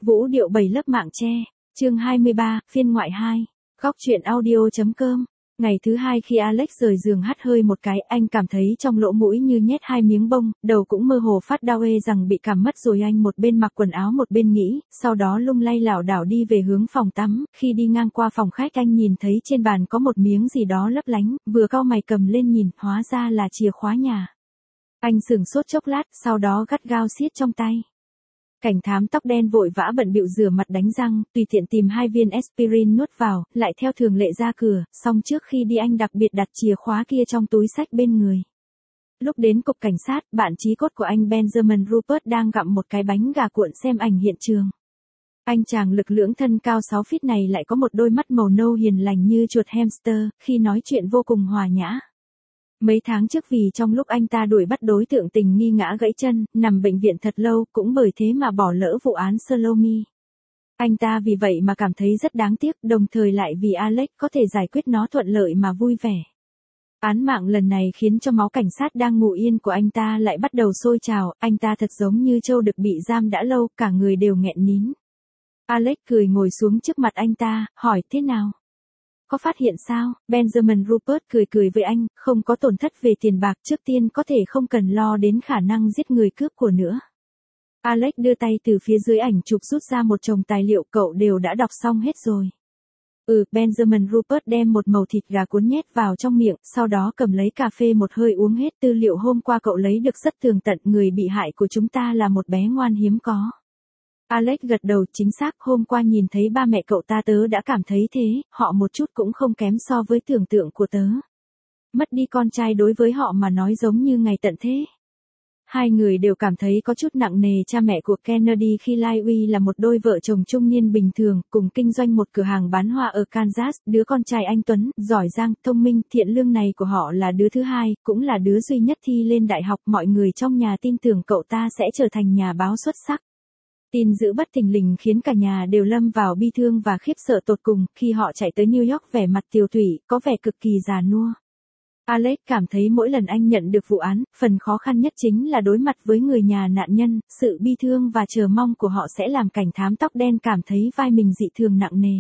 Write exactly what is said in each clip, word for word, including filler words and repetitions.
Vũ điệu bảy lớp mạng che, chương hai mươi ba, phiên ngoại hai, góc truyện audio.com. Ngày thứ hai khi Alex rời giường hắt hơi một cái, anh cảm thấy trong lỗ mũi như nhét hai miếng bông, đầu cũng mơ hồ phát đau ê rằng bị cảm mất rồi anh một bên mặc quần áo một bên nghĩ, sau đó lung lay lảo đảo đi về hướng phòng tắm, khi đi ngang qua phòng khách anh nhìn thấy trên bàn có một miếng gì đó lấp lánh, vừa cau mày cầm lên nhìn, hóa ra là chìa khóa nhà. Anh sửng sốt chốc lát, sau đó gắt gao siết trong tay. Cảnh thám tóc đen vội vã bận bịu rửa mặt đánh răng, tùy tiện tìm hai viên aspirin nuốt vào, lại theo thường lệ ra cửa, xong trước khi đi anh đặc biệt đặt chìa khóa kia trong túi xách bên người. Lúc đến cục cảnh sát, bạn chí cốt của anh Benjamin Rupert đang gặm một cái bánh gà cuộn xem ảnh hiện trường. Anh chàng lực lưỡng thân cao sáu feet này lại có một đôi mắt màu nâu hiền lành như chuột hamster, khi nói chuyện vô cùng hòa nhã. Mấy tháng trước vì trong lúc anh ta đuổi bắt đối tượng tình nghi ngã gãy chân, nằm bệnh viện thật lâu, cũng bởi thế mà bỏ lỡ vụ án Salome. Anh ta vì vậy mà cảm thấy rất đáng tiếc, đồng thời lại vì Alex có thể giải quyết nó thuận lợi mà vui vẻ. Án mạng lần này khiến cho máu cảnh sát đang ngủ yên của anh ta lại bắt đầu sôi trào, anh ta thật giống như trâu đực bị giam đã lâu, cả người đều nghẹn nín. Alex cười ngồi xuống trước mặt anh ta, hỏi thế nào? Có phát hiện sao? Benjamin Rupert cười cười với anh, không có tổn thất về tiền bạc, trước tiên có thể không cần lo đến khả năng giết người cướp của nữa. Alex đưa tay từ phía dưới ảnh chụp rút ra một chồng tài liệu, cậu đều đã đọc xong hết rồi. Ừ, Benjamin Rupert đem một mẩu thịt gà cuốn nhét vào trong miệng, sau đó cầm lấy cà phê một hơi uống hết. Tư liệu hôm qua cậu lấy được rất tường tận, người bị hại của chúng ta là một bé ngoan hiếm có. Alex gật đầu, chính xác, hôm qua nhìn thấy ba mẹ cậu ta tớ đã cảm thấy thế, họ một chút cũng không kém so với tưởng tượng của tớ. Mất đi con trai đối với họ mà nói giống như ngày tận thế. Hai người đều cảm thấy có chút nặng nề. Cha mẹ của Kennedy khi lai uy là một đôi vợ chồng trung niên bình thường, cùng kinh doanh một cửa hàng bán hoa ở Kansas. Đứa con trai anh Tuấn, giỏi giang, thông minh, thiện lương này của họ là đứa thứ hai, cũng là đứa duy nhất thi lên đại học. Mọi người trong nhà tin tưởng cậu ta sẽ trở thành nhà báo xuất sắc. Tin dữ bất thình lình khiến cả nhà đều lâm vào bi thương và khiếp sợ tột cùng, khi họ chạy tới New York vẻ mặt tiều tụy, có vẻ cực kỳ già nua. Alex cảm thấy mỗi lần anh nhận được vụ án, phần khó khăn nhất chính là đối mặt với người nhà nạn nhân, sự bi thương và chờ mong của họ sẽ làm cảnh thám tóc đen cảm thấy vai mình dị thường nặng nề.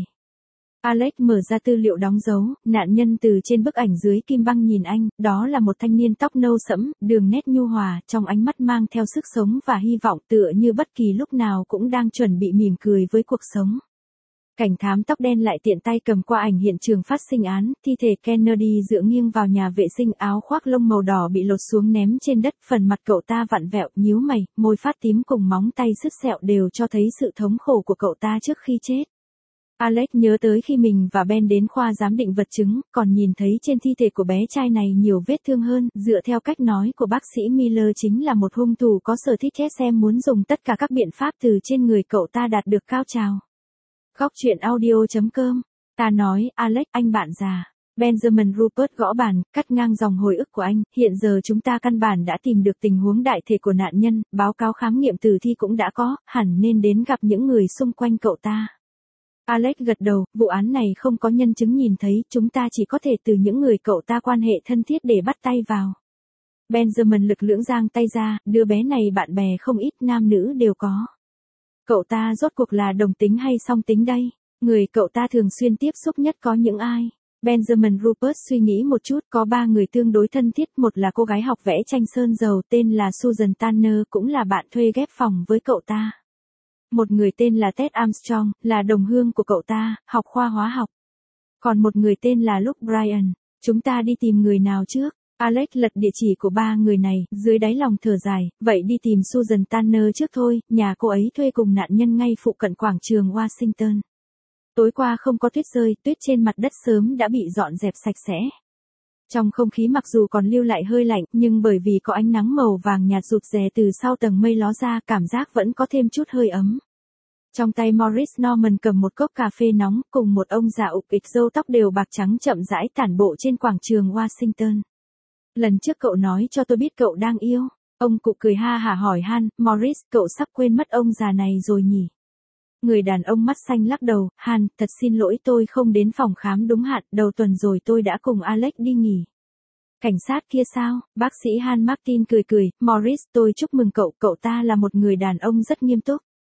Alex mở ra tư liệu đóng dấu, nạn nhân từ trên bức ảnh dưới kim băng nhìn anh, đó là một thanh niên tóc nâu sẫm, đường nét nhu hòa, trong ánh mắt mang theo sức sống và hy vọng, tựa như bất kỳ lúc nào cũng đang chuẩn bị mỉm cười với cuộc sống. Cảnh thám tóc đen lại tiện tay cầm qua ảnh hiện trường phát sinh án, thi thể Kennedy dựa nghiêng vào nhà vệ sinh, áo khoác lông màu đỏ bị lột xuống ném trên đất, phần mặt cậu ta vặn vẹo, nhíu mày, môi phát tím cùng móng tay sứt sẹo đều cho thấy sự thống khổ của cậu ta trước khi chết. Alex nhớ tới khi mình và Ben đến khoa giám định vật chứng, còn nhìn thấy trên thi thể của bé trai này nhiều vết thương hơn, dựa theo cách nói của bác sĩ Miller chính là một hung thủ có sở thích xem muốn dùng tất cả các biện pháp từ trên người cậu ta đạt được cao trào. Góc truyện audio.com. Ta nói, Alex, anh bạn già. Benjamin Rupert gõ bàn, cắt ngang dòng hồi ức của anh, hiện giờ chúng ta căn bản đã tìm được tình huống đại thể của nạn nhân, báo cáo khám nghiệm tử thi cũng đã có, hẳn nên đến gặp những người xung quanh cậu ta. Alex gật đầu, vụ án này không có nhân chứng nhìn thấy, chúng ta chỉ có thể từ những người cậu ta quan hệ thân thiết để bắt tay vào. Benjamin lực lưỡng giang tay ra, đứa bé này bạn bè không ít, nam nữ đều có. Cậu ta rốt cuộc là đồng tính hay song tính đây? Người cậu ta thường xuyên tiếp xúc nhất có những ai? Benjamin Rupert suy nghĩ một chút, có ba người tương đối thân thiết, một là cô gái học vẽ tranh sơn dầu tên là Susan Tanner, cũng là bạn thuê ghép phòng với cậu ta. Một người tên là Ted Armstrong, là đồng hương của cậu ta, học khoa hóa học. Còn một người tên là Luke Bryan. Chúng ta đi tìm người nào trước? Alex lật địa chỉ của ba người này, dưới đáy lòng thở dài, vậy đi tìm Susan Tanner trước thôi, nhà cô ấy thuê cùng nạn nhân ngay phụ cận quảng trường Washington. Tối qua không có tuyết rơi, tuyết trên mặt đất sớm đã bị dọn dẹp sạch sẽ. Trong không khí mặc dù còn lưu lại hơi lạnh, nhưng bởi vì có ánh nắng màu vàng nhạt rụt rè từ sau tầng mây ló ra, cảm giác vẫn có thêm chút hơi ấm. Trong tay Morris Norman cầm một cốc cà phê nóng, cùng một ông già ục ịch râu tóc đều bạc trắng chậm rãi tản bộ trên quảng trường Washington. Lần trước cậu nói cho tôi biết cậu đang yêu. Ông cụ cười ha hả hỏi han, Morris, cậu sắp quên mất ông già này rồi nhỉ? Người đàn ông mắt xanh lắc đầu, Han, thật xin lỗi tôi không đến phòng khám đúng hạn, đầu tuần rồi tôi đã cùng Alex đi nghỉ. Cảnh sát kia sao? Bác sĩ Han Martin cười cười, Morris, tôi chúc mừng cậu, cậu ta là một người đàn ông rất nghiêm túc.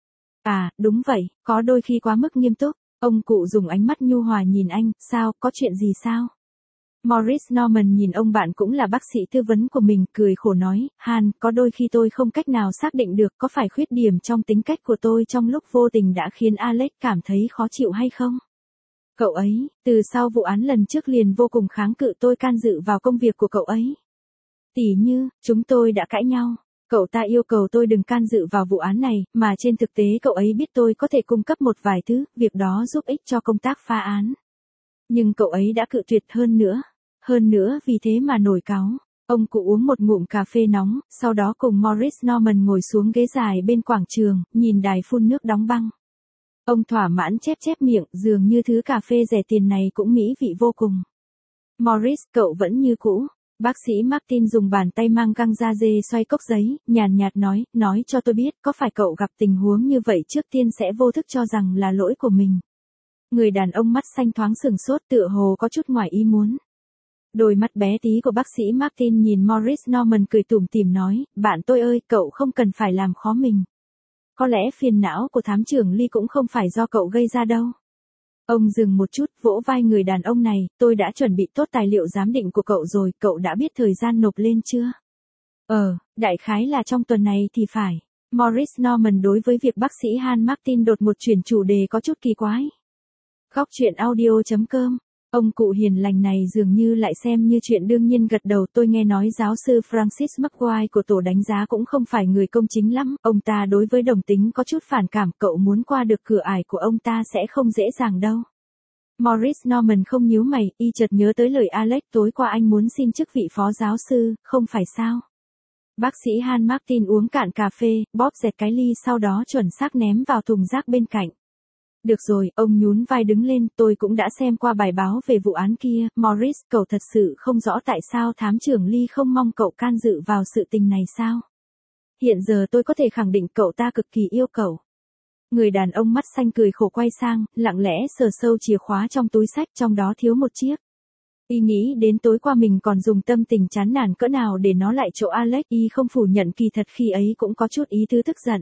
À, đúng vậy, có đôi khi quá mức nghiêm túc. Ông cụ dùng ánh mắt nhu hòa nhìn anh, sao, có chuyện gì sao? Maurice Norman nhìn ông bạn cũng là bác sĩ tư vấn của mình, cười khổ nói, Han, có đôi khi tôi không cách nào xác định được có phải khuyết điểm trong tính cách của tôi trong lúc vô tình đã khiến Alex cảm thấy khó chịu hay không? Cậu ấy, từ sau vụ án lần trước liền vô cùng kháng cự tôi can dự vào công việc của cậu ấy. Tỉ như, chúng tôi đã cãi nhau. Cậu ta yêu cầu tôi đừng can dự vào vụ án này, mà trên thực tế cậu ấy biết tôi có thể cung cấp một vài thứ, việc đó giúp ích cho công tác phá án. Nhưng cậu ấy đã cự tuyệt hơn nữa. Hơn nữa vì thế mà nổi cáu. Ông cụ uống một ngụm cà phê nóng, sau đó cùng Maurice Norman ngồi xuống ghế dài bên quảng trường, nhìn đài phun nước đóng băng. Ông thỏa mãn chép chép miệng, dường như thứ cà phê rẻ tiền này cũng mỹ vị vô cùng. Maurice, cậu vẫn như cũ. Bác sĩ Martin dùng bàn tay mang găng da dê xoay cốc giấy, nhàn nhạt nói, nói cho tôi biết có phải cậu gặp tình huống như vậy trước tiên sẽ vô thức cho rằng là lỗi của mình. Người đàn ông mắt xanh thoáng sừng sốt tựa hồ có chút ngoài ý muốn. Đôi mắt bé tí của bác sĩ Martin nhìn Maurice Norman cười tủm tỉm nói, bạn tôi ơi, cậu không cần phải làm khó mình. Có lẽ phiền não của thám trưởng Lee cũng không phải do cậu gây ra đâu. Ông dừng một chút, vỗ vai người đàn ông này, tôi đã chuẩn bị tốt tài liệu giám định của cậu rồi, cậu đã biết thời gian nộp lên chưa? Ờ, đại khái là trong tuần này thì phải. Maurice Norman đối với việc bác sĩ Han Martin đột ngột chuyển chủ đề có chút kỳ quái. Góc chuyện audio chấm com. Ông cụ hiền lành này dường như lại xem như chuyện đương nhiên gật đầu. Tôi nghe nói giáo sư Francis McGuire của tổ đánh giá cũng không phải người công chính lắm. Ông ta đối với đồng tính có chút phản cảm. Cậu muốn qua được cửa ải của ông ta sẽ không dễ dàng đâu. Maurice Norman không nhíu mày, y chợt nhớ tới lời Alex tối qua anh muốn xin chức vị phó giáo sư, không phải sao? Bác sĩ Han Martin uống cạn cà phê, bóp dẹt cái ly sau đó chuẩn xác ném vào thùng rác bên cạnh. Được rồi, ông nhún vai đứng lên, tôi cũng đã xem qua bài báo về vụ án kia, Maurice, cậu thật sự không rõ tại sao thám trưởng Lee không mong cậu can dự vào sự tình này sao? Hiện giờ tôi có thể khẳng định cậu ta cực kỳ yêu cậu. Người đàn ông mắt xanh cười khổ quay sang, lặng lẽ sờ sâu chìa khóa trong túi sách, trong đó thiếu một chiếc. Y nghĩ đến tối qua mình còn dùng tâm tình chán nản cỡ nào để nó lại chỗ Alex, y không phủ nhận kỳ thật khi ấy cũng có chút ý tứ tức giận.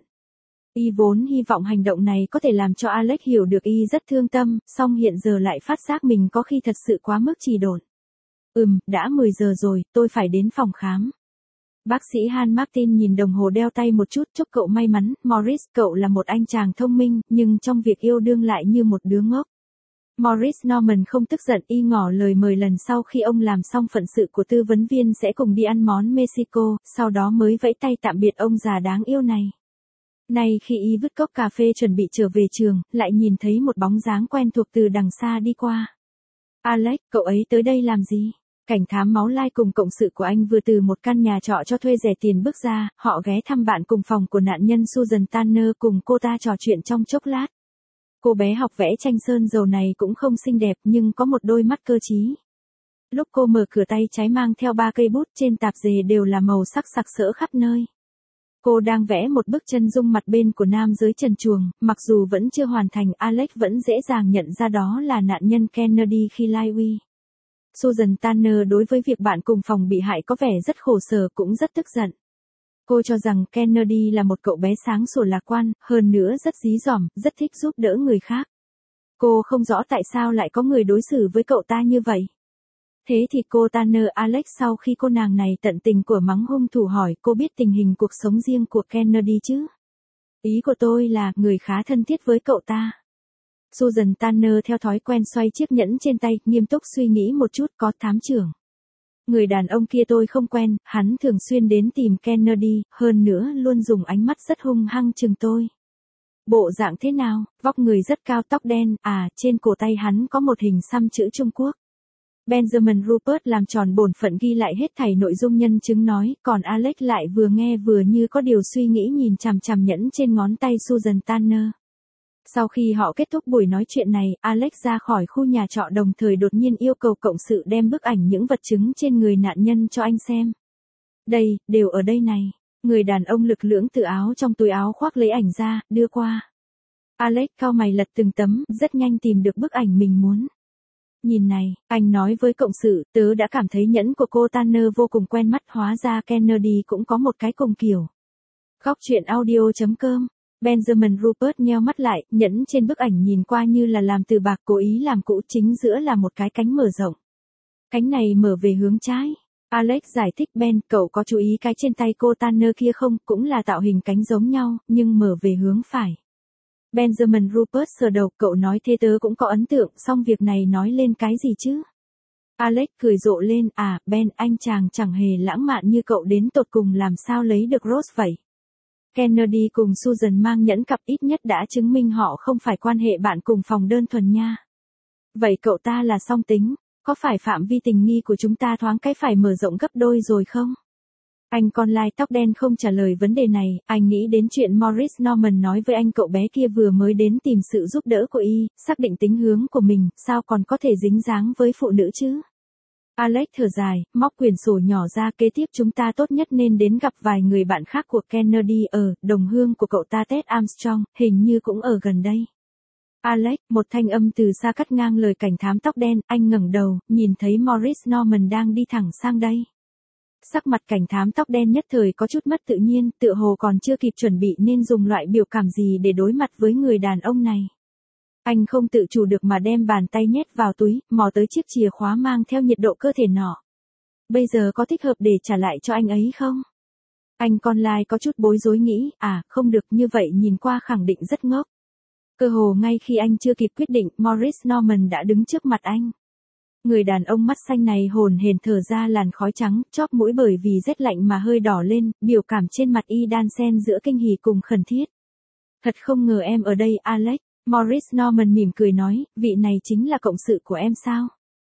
Y vốn hy vọng hành động này có thể làm cho Alex hiểu được y rất thương tâm, song hiện giờ lại phát giác mình có khi thật sự quá mức trì độn. Ừm, đã mười giờ rồi, tôi phải đến phòng khám. Bác sĩ Han Martin nhìn đồng hồ đeo tay một chút, chúc cậu may mắn, Maurice, cậu là một anh chàng thông minh, nhưng trong việc yêu đương lại như một đứa ngốc. Maurice Norman không tức giận, y ngỏ lời mời lần sau khi ông làm xong phận sự của tư vấn viên sẽ cùng đi ăn món Mexico, sau đó mới vẫy tay tạm biệt ông già đáng yêu này. Nay khi y vứt cốc cà phê chuẩn bị trở về trường, lại nhìn thấy một bóng dáng quen thuộc từ đằng xa đi qua. Alex, cậu ấy tới đây làm gì? Cảnh thám máu lai cùng cộng sự của anh vừa từ một căn nhà trọ cho thuê rẻ tiền bước ra, họ ghé thăm bạn cùng phòng của nạn nhân Susan Tanner, cùng cô ta trò chuyện trong chốc lát. Cô bé học vẽ tranh sơn dầu này cũng không xinh đẹp nhưng có một đôi mắt cơ trí. Lúc cô mở cửa tay trái mang theo ba cây bút trên tạp dề đều là màu sắc sặc sỡ khắp nơi. Cô đang vẽ một bức chân dung mặt bên của nam giới trần truồng, mặc dù vẫn chưa hoàn thành, Alex vẫn dễ dàng nhận ra đó là nạn nhân Kennedy khi lai uy. Susan Tanner đối với việc bạn cùng phòng bị hại có vẻ rất khổ sở cũng rất tức giận. Cô cho rằng Kennedy là một cậu bé sáng sủa lạc quan, hơn nữa rất dí dỏm, rất thích giúp đỡ người khác. Cô không rõ tại sao lại có người đối xử với cậu ta như vậy. Thế thì cô Tanner Alex sau khi cô nàng này tận tình của mắng hung thủ hỏi cô biết tình hình cuộc sống riêng của Kennedy chứ? Ý của tôi là người khá thân thiết với cậu ta. Susan Tanner theo thói quen xoay chiếc nhẫn trên tay, nghiêm túc suy nghĩ một chút, có thám trưởng. Người đàn ông kia tôi không quen, hắn thường xuyên đến tìm Kennedy, hơn nữa luôn dùng ánh mắt rất hung hăng chừng tôi. Bộ dạng thế nào, vóc người rất cao, tóc đen, à, trên cổ tay hắn có một hình xăm chữ Trung Quốc. Benjamin Rupert làm tròn bổn phận ghi lại hết thảy nội dung nhân chứng nói, còn Alex lại vừa nghe vừa như có điều suy nghĩ nhìn chằm chằm nhẫn trên ngón tay Susan Tanner. Sau khi họ kết thúc buổi nói chuyện này, Alex ra khỏi khu nhà trọ đồng thời đột nhiên yêu cầu cộng sự đem bức ảnh những vật chứng trên người nạn nhân cho anh xem. Đây, đều ở đây này. Người đàn ông lực lưỡng từ áo trong túi áo khoác lấy ảnh ra, đưa qua. Alex cau mày lật từng tấm, rất nhanh tìm được bức ảnh mình muốn. Nhìn này, anh nói với cộng sự, tớ đã cảm thấy nhẫn của cô Tanner vô cùng quen mắt, hóa ra Kennedy cũng có một cái cùng kiểu. Góc chuyện audio chấm com Benjamin Rupert nheo mắt lại, nhẫn trên bức ảnh nhìn qua như là làm từ bạc cố ý làm cũ, chính giữa là một cái cánh mở rộng. Cánh này mở về hướng trái. Alex giải thích Ben, cậu có chú ý cái trên tay cô Tanner kia không, cũng là tạo hình cánh giống nhau, nhưng mở về hướng phải. Benjamin Rupert sờ đầu, cậu nói thế tớ cũng có ấn tượng, song việc này nói lên cái gì chứ? Alex cười rộ lên, à, Ben, anh chàng chẳng hề lãng mạn như cậu, đến tột cùng làm sao lấy được Rose vậy? Kennedy cùng Susan mang nhẫn cặp ít nhất đã chứng minh họ không phải quan hệ bạn cùng phòng đơn thuần nha. Vậy cậu ta là song tính, có phải phạm vi tình nghi của chúng ta thoáng cái phải mở rộng gấp đôi rồi không? Anh con lai tóc đen không trả lời vấn đề này, anh nghĩ đến chuyện Morris Norman nói với anh cậu bé kia vừa mới đến tìm sự giúp đỡ của y, xác định tính hướng của mình, sao còn có thể dính dáng với phụ nữ chứ? Alex thở dài, móc quyển sổ nhỏ ra, kế tiếp chúng ta tốt nhất nên đến gặp vài người bạn khác của Kennedy ở, đồng hương của cậu ta Ted Armstrong, hình như cũng ở gần đây. Alex, một thanh âm từ xa cắt ngang lời cảnh thám tóc đen, anh ngẩng đầu, nhìn thấy Morris Norman đang đi thẳng sang đây. Sắc mặt cảnh thám tóc đen nhất thời có chút mất tự nhiên, tựa hồ còn chưa kịp chuẩn bị nên dùng loại biểu cảm gì để đối mặt với người đàn ông này. Anh không tự chủ được mà đem bàn tay nhét vào túi, mò tới chiếc chìa khóa mang theo nhiệt độ cơ thể nọ. Bây giờ có thích hợp để trả lại cho anh ấy không? Anh con lai có chút bối rối nghĩ, à, không được, như vậy nhìn qua khẳng định rất ngốc. Cơ hồ ngay khi anh chưa kịp quyết định, Morris Norman đã đứng trước mặt anh. Người đàn ông mắt xanh này hồn hển thở ra làn khói trắng, chóp mũi bởi vì rét lạnh mà hơi đỏ lên, biểu cảm trên mặt y đan xen giữa kinh hỉ cùng khẩn thiết. Thật không ngờ em ở đây, Alex. Morris Norman mỉm cười nói, vị này chính là cộng sự của em sao?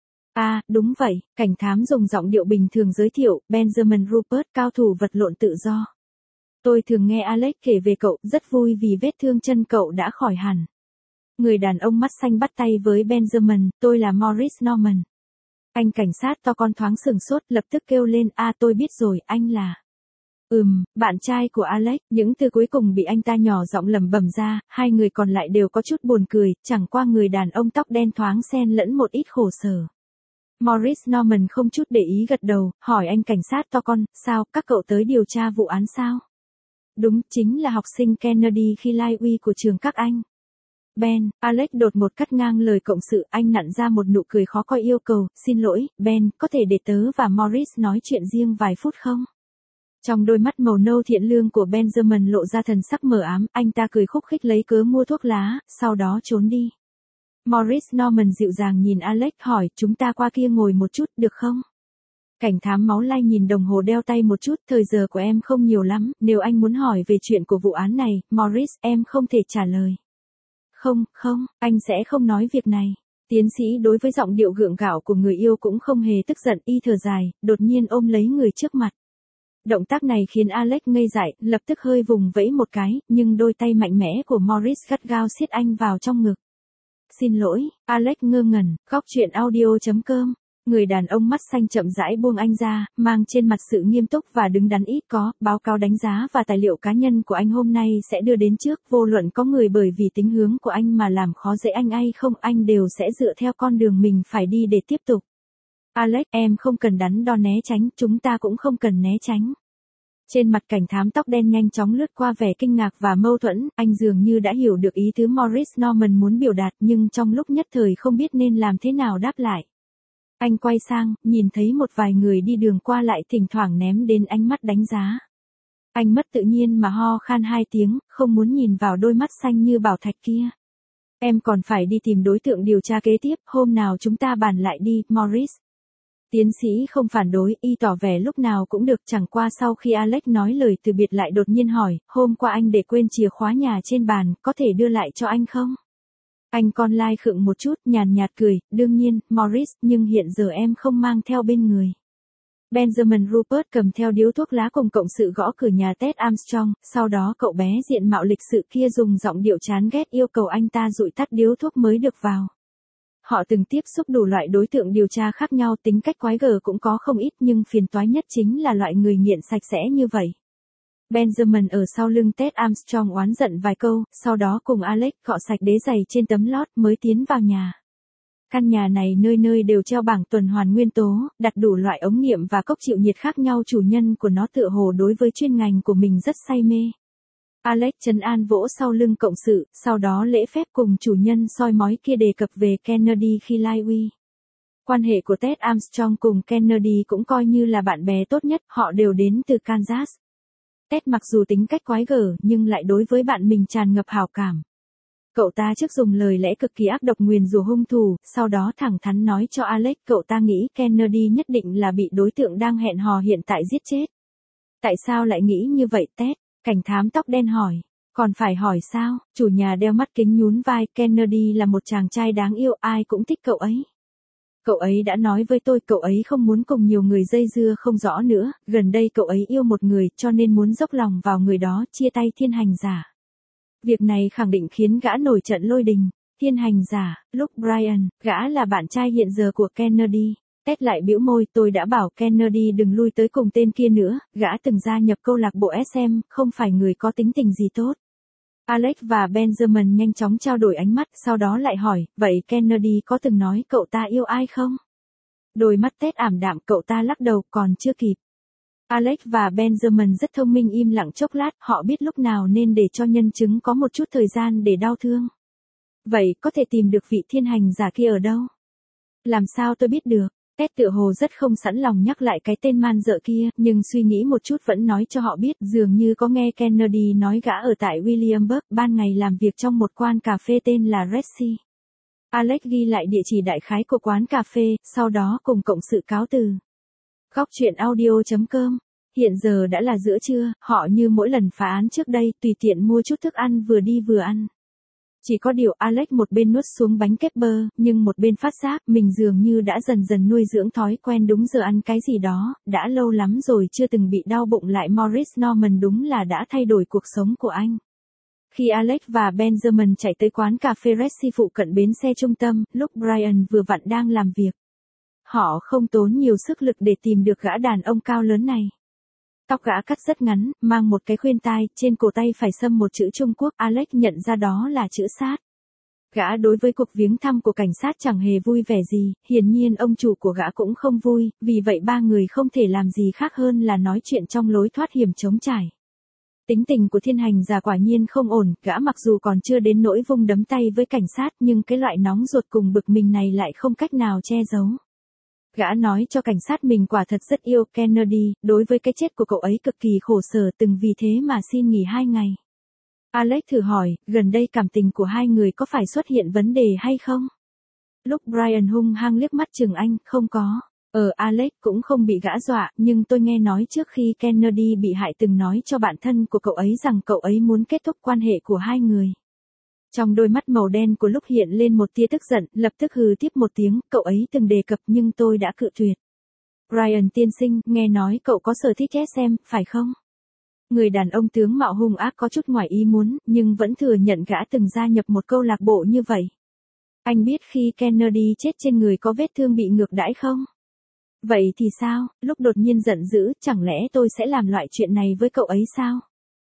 À, đúng vậy, cảnh thám dùng giọng điệu bình thường giới thiệu, Benjamin Rupert, cao thủ vật lộn tự do. Tôi thường nghe Alex kể về cậu, rất vui vì vết thương chân cậu đã khỏi hẳn. Người đàn ông mắt xanh bắt tay với Benjamin, tôi là Morris Norman. Anh cảnh sát to con thoáng sừng sốt, lập tức kêu lên, a à, tôi biết rồi, anh là... Ừm, bạn trai của Alex, những từ cuối cùng bị anh ta nhỏ giọng lẩm bẩm ra, hai người còn lại đều có chút buồn cười, chẳng qua người đàn ông tóc đen thoáng xen lẫn một ít khổ sở. Morris Norman không chút để ý gật đầu, hỏi anh cảnh sát to con, sao, các cậu tới điều tra vụ án sao? Đúng, chính là học sinh Kennedy khi lai uy của trường các anh. Ben, Alex đột một cắt ngang lời cộng sự, anh nặn ra một nụ cười khó coi yêu cầu, xin lỗi, Ben, có thể để tớ và Morris nói chuyện riêng vài phút không? Trong đôi mắt màu nâu thiện lương của Benjamin lộ ra thần sắc mờ ám, anh ta cười khúc khích lấy cớ mua thuốc lá, sau đó trốn đi. Morris Norman dịu dàng nhìn Alex hỏi, chúng ta qua kia ngồi một chút, được không? Cảnh thám máu lay nhìn đồng hồ đeo tay một chút, thời giờ của em không nhiều lắm, nếu anh muốn hỏi về chuyện của vụ án này, Morris, em không thể trả lời. Không, không, anh sẽ không nói việc này. Tiến sĩ đối với giọng điệu gượng gạo của người yêu cũng không hề tức giận, y thở dài, đột nhiên ôm lấy người trước mặt. Động tác này khiến Alex ngây dại, lập tức hơi vùng vẫy một cái, nhưng đôi tay mạnh mẽ của Morris gắt gao siết anh vào trong ngực. Xin lỗi, Alex ngơ ngẩn, góc truyện audio chấm com. Người đàn ông mắt xanh chậm rãi buông anh ra, mang trên mặt sự nghiêm túc và đứng đắn ít có, báo cáo đánh giá và tài liệu cá nhân của anh hôm nay sẽ đưa đến trước, vô luận có người bởi vì tính hướng của anh mà làm khó dễ anh hay không, anh đều sẽ dựa theo con đường mình phải đi để tiếp tục. Alex, em không cần đắn đo né tránh, chúng ta cũng không cần né tránh. Trên mặt cảnh thám tóc đen nhanh chóng lướt qua vẻ kinh ngạc và mâu thuẫn, anh dường như đã hiểu được ý tứ Morris Norman muốn biểu đạt nhưng trong lúc nhất thời không biết nên làm thế nào đáp lại. Anh quay sang, nhìn thấy một vài người đi đường qua lại thỉnh thoảng ném đến ánh mắt đánh giá. Anh mất tự nhiên mà ho khan hai tiếng, không muốn nhìn vào đôi mắt xanh như bảo thạch kia. Em còn phải đi tìm đối tượng điều tra kế tiếp, hôm nào chúng ta bàn lại đi, Morris. Tiến sĩ không phản đối, y tỏ vẻ lúc nào cũng được, chẳng qua sau khi Alex nói lời từ biệt lại đột nhiên hỏi, hôm qua anh để quên chìa khóa nhà trên bàn, có thể đưa lại cho anh không? Anh con lai khựng một chút, nhàn nhạt cười, đương nhiên, Morris, nhưng hiện giờ em không mang theo bên người. Benjamin Rupert cầm theo điếu thuốc lá cùng cộng sự gõ cửa nhà Ted Armstrong, sau đó cậu bé diện mạo lịch sự kia dùng giọng điệu chán ghét yêu cầu anh ta dụi tắt điếu thuốc mới được vào. Họ từng tiếp xúc đủ loại đối tượng điều tra khác nhau, tính cách quái gở cũng có không ít nhưng phiền toái nhất chính là loại người nghiện sạch sẽ như vậy. Benjamin ở sau lưng Ted Armstrong oán giận vài câu, sau đó cùng Alex cọ sạch đế giày trên tấm lót mới tiến vào nhà. Căn nhà này nơi nơi đều treo bảng tuần hoàn nguyên tố, đặt đủ loại ống nghiệm và cốc chịu nhiệt khác nhau, chủ nhân của nó tựa hồ đối với chuyên ngành của mình rất say mê. Alex trấn an vỗ sau lưng cộng sự, sau đó lễ phép cùng chủ nhân soi mói kia đề cập về Kennedy khi live uy. Quan hệ của Ted Armstrong cùng Kennedy cũng coi như là bạn bè tốt nhất, họ đều đến từ Kansas. Ted mặc dù tính cách quái gở nhưng lại đối với bạn mình tràn ngập hảo cảm. Cậu ta trước dùng lời lẽ cực kỳ ác độc nguyền rủa hung thủ, sau đó thẳng thắn nói cho Alex cậu ta nghĩ Kennedy nhất định là bị đối tượng đang hẹn hò hiện tại giết chết. Tại sao lại nghĩ như vậy Ted? Cảnh thám tóc đen hỏi. Còn phải hỏi sao? Chủ nhà đeo mắt kính nhún vai, Kennedy là một chàng trai đáng yêu, ai cũng thích cậu ấy. Cậu ấy đã nói với tôi cậu ấy không muốn cùng nhiều người dây dưa không rõ nữa, gần đây cậu ấy yêu một người cho nên muốn dốc lòng vào người đó, chia tay thiên hành giả. Việc này khẳng định khiến gã nổi trận lôi đình. Thiên hành giả, lúc Brian, gã là bạn trai hiện giờ của Kennedy. Ted lại bĩu môi, tôi đã bảo Kennedy đừng lui tới cùng tên kia nữa, gã từng gia nhập câu lạc bộ ét em, không phải người có tính tình gì tốt. Alex và Benjamin nhanh chóng trao đổi ánh mắt, sau đó lại hỏi, vậy Kennedy có từng nói cậu ta yêu ai không? Đôi mắt Ted ảm đạm, cậu ta lắc đầu, còn chưa kịp. Alex và Benjamin rất thông minh im lặng chốc lát, họ biết lúc nào nên để cho nhân chứng có một chút thời gian để đau thương. Vậy có thể tìm được vị thiên hành giả kia ở đâu? Làm sao tôi biết được? Ted tựa hồ rất không sẵn lòng nhắc lại cái tên man dợ kia, nhưng suy nghĩ một chút vẫn nói cho họ biết, dường như có nghe Kennedy nói gã ở tại Williamsburg, ban ngày làm việc trong một quán cà phê tên là Rexy. Alex ghi lại địa chỉ đại khái của quán cà phê, sau đó cùng cộng sự cáo từ. Góc truyện audio chấm com. Hiện giờ đã là giữa trưa, họ như mỗi lần phá án trước đây, tùy tiện mua chút thức ăn vừa đi vừa ăn. Chỉ có điều Alex một bên nuốt xuống bánh kép bơ, nhưng một bên phát giác mình dường như đã dần dần nuôi dưỡng thói quen đúng giờ ăn cái gì đó, đã lâu lắm rồi chưa từng bị đau bụng lại. Morris Norman đúng là đã thay đổi cuộc sống của anh. Khi Alex và Benjamin chạy tới quán cà phê Rexy phụ cận bến xe trung tâm, lúc Brian vừa vặn đang làm việc. Họ không tốn nhiều sức lực để tìm được gã đàn ông cao lớn này. Tóc gã cắt rất ngắn, mang một cái khuyên tai, trên cổ tay phải xăm một chữ Trung Quốc, Alex nhận ra đó là chữ sát. Gã đối với cuộc viếng thăm của cảnh sát chẳng hề vui vẻ gì, hiển nhiên ông chủ của gã cũng không vui, vì vậy ba người không thể làm gì khác hơn là nói chuyện trong lối thoát hiểm trống trải. Tính tình của thiên hành giả quả nhiên không ổn, gã mặc dù còn chưa đến nỗi vung đấm tay với cảnh sát nhưng cái loại nóng ruột cùng bực mình này lại không cách nào che giấu. Gã nói cho cảnh sát mình quả thật rất yêu Kennedy, đối với cái chết của cậu ấy cực kỳ khổ sở, từng vì thế mà xin nghỉ hai ngày. Alex thử hỏi, gần đây cảm tình của hai người có phải xuất hiện vấn đề hay không? Lúc Brian hung hăng liếc mắt chừng anh, không có. Ờ Alex cũng không bị gã dọa, nhưng tôi nghe nói trước khi Kennedy bị hại từng nói cho bạn thân của cậu ấy rằng cậu ấy muốn kết thúc quan hệ của hai người. Trong đôi mắt màu đen của lúc hiện lên một tia tức giận, lập tức hừ tiếp một tiếng, cậu ấy từng đề cập nhưng tôi đã cự tuyệt. Brian tiên sinh, nghe nói cậu có sở thích ét em, phải không? Người đàn ông tướng mạo hung ác có chút ngoài ý muốn, nhưng vẫn thừa nhận gã từng gia nhập một câu lạc bộ như vậy. Anh biết khi Kennedy chết trên người có vết thương bị ngược đãi không? Vậy thì sao, lúc đột nhiên giận dữ, chẳng lẽ tôi sẽ làm loại chuyện này với cậu ấy sao?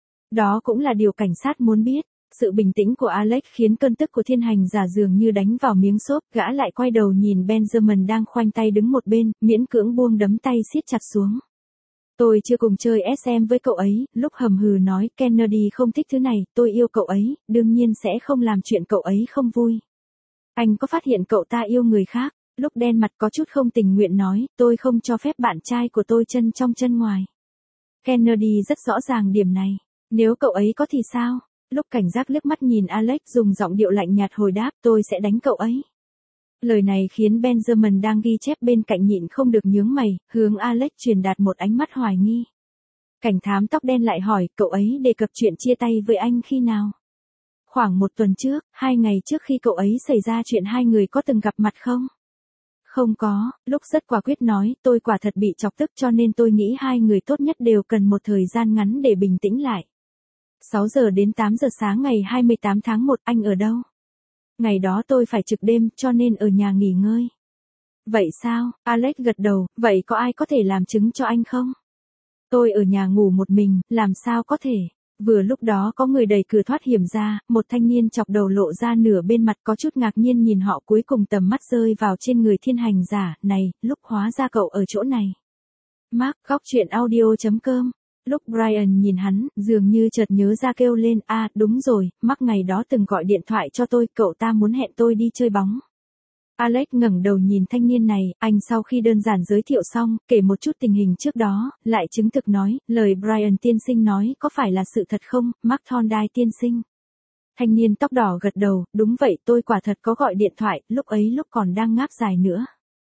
Đó cũng là điều cảnh sát muốn biết. Sự bình tĩnh của Alex khiến cơn tức của thiên hành giả dường như đánh vào miếng xốp, gã lại quay đầu nhìn Benjamin đang khoanh tay đứng một bên, miễn cưỡng buông đấm tay siết chặt xuống. Tôi chưa cùng chơi ét em với cậu ấy, lúc hầm hừ nói Kennedy không thích thứ này, tôi yêu cậu ấy, đương nhiên sẽ không làm chuyện cậu ấy không vui. Anh có phát hiện cậu ta yêu người khác, lúc đen mặt có chút không tình nguyện nói, tôi không cho phép bạn trai của tôi chân trong chân ngoài. Kennedy rất rõ ràng điểm này, nếu cậu ấy có thì sao? Lúc cảnh giác liếc mắt nhìn Alex dùng giọng điệu lạnh nhạt hồi đáp, tôi sẽ đánh cậu ấy. Lời này khiến Benjamin đang ghi chép bên cạnh nhịn không được nhướng mày, hướng Alex truyền đạt một ánh mắt hoài nghi. Cảnh thám tóc đen lại hỏi, cậu ấy đề cập chuyện chia tay với anh khi nào? Khoảng một tuần trước, hai ngày trước khi cậu ấy xảy ra chuyện hai người có từng gặp mặt không? Không có, lúc rất quả quyết nói, tôi quả thật bị chọc tức cho nên tôi nghĩ hai người tốt nhất đều cần một thời gian ngắn để bình tĩnh lại. sáu giờ đến tám giờ sáng ngày hai mươi tám tháng một, anh ở đâu? Ngày đó tôi phải trực đêm cho nên ở nhà nghỉ ngơi. Vậy sao? Alex gật đầu, vậy có ai có thể làm chứng cho anh không? Tôi ở nhà ngủ một mình, làm sao có thể? Vừa lúc đó có người đẩy cửa thoát hiểm ra, một thanh niên chọc đầu lộ ra nửa bên mặt có chút ngạc nhiên nhìn họ, cuối cùng tầm mắt rơi vào trên người thiên hành giả, này, lúc hóa ra cậu ở chỗ này. Mark, góc truyện audio chấm com Lúc Brian nhìn hắn, dường như chợt nhớ ra kêu lên, à, đúng rồi, Mark ngày đó từng gọi điện thoại cho tôi, cậu ta muốn hẹn tôi đi chơi bóng. Alex ngẩng đầu nhìn thanh niên này, anh sau khi đơn giản giới thiệu xong, kể một chút tình hình trước đó, lại chứng thực nói, lời Brian tiên sinh nói có phải là sự thật không, Mark Thorndyke tiên sinh. Thanh niên tóc đỏ gật đầu, đúng vậy, tôi quả thật có gọi điện thoại, lúc ấy lúc còn đang ngáp dài nữa.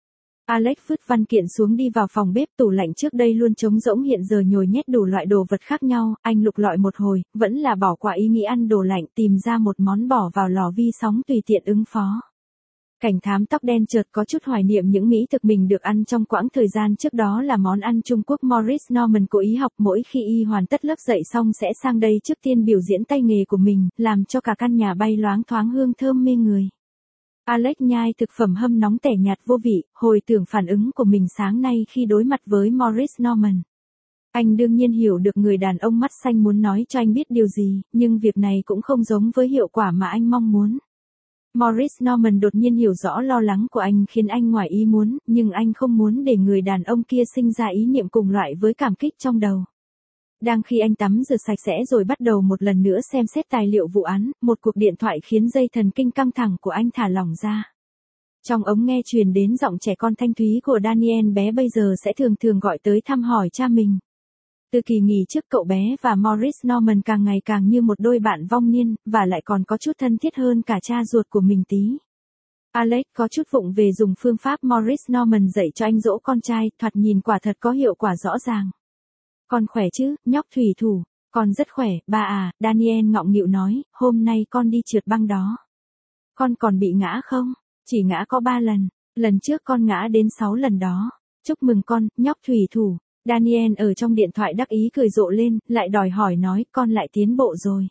Alex vứt văn kiện xuống đi vào phòng bếp, tủ lạnh trước đây luôn trống rỗng hiện giờ nhồi nhét đủ loại đồ vật khác nhau, anh lục lọi một hồi, vẫn là bỏ qua ý nghĩ ăn đồ lạnh, tìm ra một món bỏ vào lò vi sóng tùy tiện ứng phó. Cảnh thám tóc đen chợt có chút hoài niệm những mỹ thực mình được ăn trong quãng thời gian trước đó là món ăn Trung Quốc Maurice Norman cố ý học mỗi khi y hoàn tất lớp dạy xong sẽ sang đây trước tiên biểu diễn tay nghề của mình, làm cho cả căn nhà bay loáng thoáng hương thơm mê người. Alex nhai thực phẩm hâm nóng tẻ nhạt vô vị, hồi tưởng phản ứng của mình sáng nay khi đối mặt với Maurice Norman. Anh đương nhiên hiểu được người đàn ông mắt xanh muốn nói cho anh biết điều gì, nhưng việc này cũng không giống với hiệu quả mà anh mong muốn. Maurice Norman đột nhiên hiểu rõ lo lắng của anh khiến anh ngoài ý muốn, nhưng anh không muốn để người đàn ông kia sinh ra ý niệm cùng loại với cảm kích trong đầu. Đang khi anh tắm rửa sạch sẽ rồi bắt đầu một lần nữa xem xét tài liệu vụ án, một cuộc điện thoại khiến dây thần kinh căng thẳng của anh thả lỏng ra. Trong ống nghe truyền đến giọng trẻ con thanh thúy của Daniel, bé bây giờ sẽ thường thường gọi tới thăm hỏi cha mình. Từ kỳ nghỉ trước cậu bé và Maurice Norman càng ngày càng như một đôi bạn vong niên, và lại còn có chút thân thiết hơn cả cha ruột của mình tí. Alex có chút vụng về dùng phương pháp Maurice Norman dạy cho anh dỗ con trai, thoạt nhìn quả thật có hiệu quả rõ ràng. Con khỏe chứ, nhóc thủy thủ, con rất khỏe, ba à, Daniel ngọng nghịu nói, hôm nay con đi trượt băng đó. Con còn bị ngã không? Chỉ ngã có ba lần, lần trước con ngã đến sáu lần đó. Chúc mừng con, nhóc thủy thủ. Daniel ở trong điện thoại đắc ý cười rộ lên, lại đòi hỏi nói, con lại tiến bộ rồi.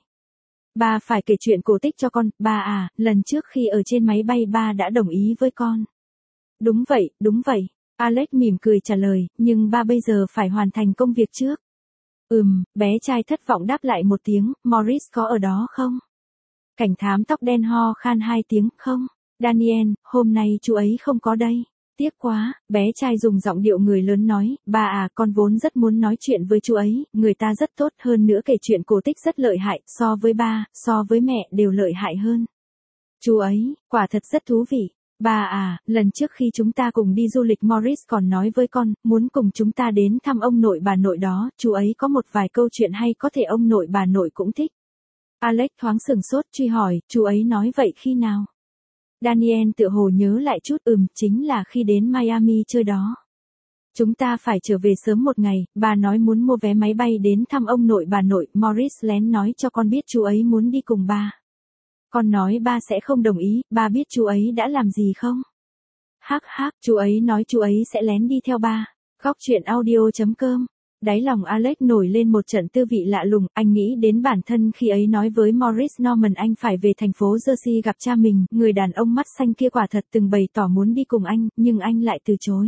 Ba phải kể chuyện cổ tích cho con, ba à, lần trước khi ở trên máy bay ba đã đồng ý với con. Đúng vậy, đúng vậy. Alex mỉm cười trả lời, nhưng ba bây giờ phải hoàn thành công việc trước. Ừm, bé trai thất vọng đáp lại một tiếng, Maurice có ở đó không? Cảnh thám tóc đen ho khan hai tiếng, không. Daniel, hôm nay chú ấy không có đây. Tiếc quá, bé trai dùng giọng điệu người lớn nói, ba à, con vốn rất muốn nói chuyện với chú ấy, người ta rất tốt, hơn nữa kể chuyện cổ tích rất lợi hại, so với ba, so với mẹ đều lợi hại hơn. Chú ấy, quả thật rất thú vị. Ba à, lần trước khi chúng ta cùng đi du lịch Maurice còn nói với con, muốn cùng chúng ta đến thăm ông nội bà nội đó, chú ấy có một vài câu chuyện hay có thể ông nội bà nội cũng thích. Alex thoáng sừng sốt truy hỏi, chú ấy nói vậy khi nào? Daniel tự hồ nhớ lại chút, ừm, chính là khi đến Miami chơi đó. Chúng ta phải trở về sớm một ngày, bà nói muốn mua vé máy bay đến thăm ông nội bà nội, Maurice lén nói cho con biết chú ấy muốn đi cùng ba. Con nói ba sẽ không đồng ý, ba biết chú ấy đã làm gì không? Hắc hắc, chú ấy nói chú ấy sẽ lén đi theo ba. Góc truyện audio chấm com. Đáy lòng Alex nổi lên một trận tư vị lạ lùng, anh nghĩ đến bản thân khi ấy nói với Maurice Norman anh phải về thành phố Jersey gặp cha mình, người đàn ông mắt xanh kia quả thật từng bày tỏ muốn đi cùng anh, nhưng anh lại từ chối.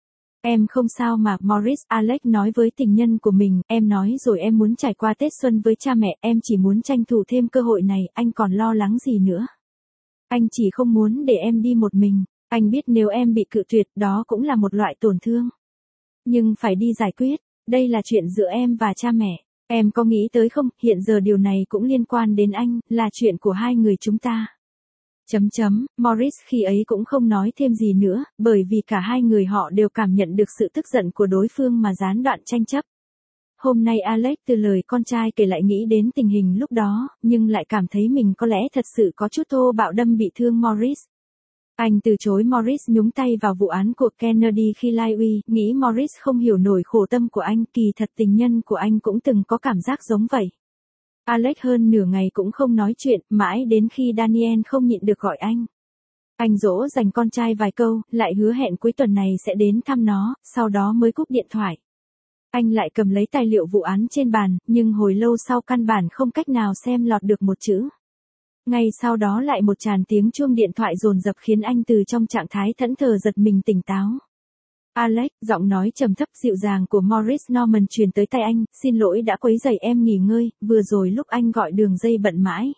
Em không sao mà, Maurice, Alex nói với tình nhân của mình, em nói rồi em muốn trải qua Tết Xuân với cha mẹ, em chỉ muốn tranh thủ thêm cơ hội này, anh còn lo lắng gì nữa. Anh chỉ không muốn để em đi một mình, anh biết nếu em bị cự tuyệt, đó cũng là một loại tổn thương. Nhưng phải đi giải quyết. Đây là chuyện giữa em và cha mẹ. Em có nghĩ tới không, hiện giờ điều này cũng liên quan đến anh, là chuyện của hai người chúng ta. Chấm chấm, Maurice khi ấy cũng không nói thêm gì nữa, bởi vì cả hai người họ đều cảm nhận được sự tức giận của đối phương mà gián đoạn tranh chấp. Hôm nay Alex từ lời con trai kể lại nghĩ đến tình hình lúc đó, nhưng lại cảm thấy mình có lẽ thật sự có chút thô bạo đâm bị thương Maurice. Anh từ chối Maurice nhúng tay vào vụ án của Kennedy khi lai uy, nghĩ Maurice không hiểu nổi khổ tâm của anh, kỳ thật tình nhân của anh cũng từng có cảm giác giống vậy. Alex hơn nửa ngày cũng không nói chuyện, mãi đến khi Daniel không nhịn được gọi anh. Anh dỗ dành con trai vài câu, lại hứa hẹn cuối tuần này sẽ đến thăm nó, sau đó mới cúp điện thoại. Anh lại cầm lấy tài liệu vụ án trên bàn, nhưng hồi lâu sau căn bản không cách nào xem lọt được một chữ. Ngay sau đó lại một tràng tiếng chuông điện thoại dồn dập khiến anh từ trong trạng thái thẫn thờ giật mình tỉnh táo. Alex, giọng nói trầm thấp dịu dàng của Maurice Norman truyền tới tai anh, xin lỗi đã quấy rầy em nghỉ ngơi, vừa rồi lúc anh gọi đường dây bận mãi.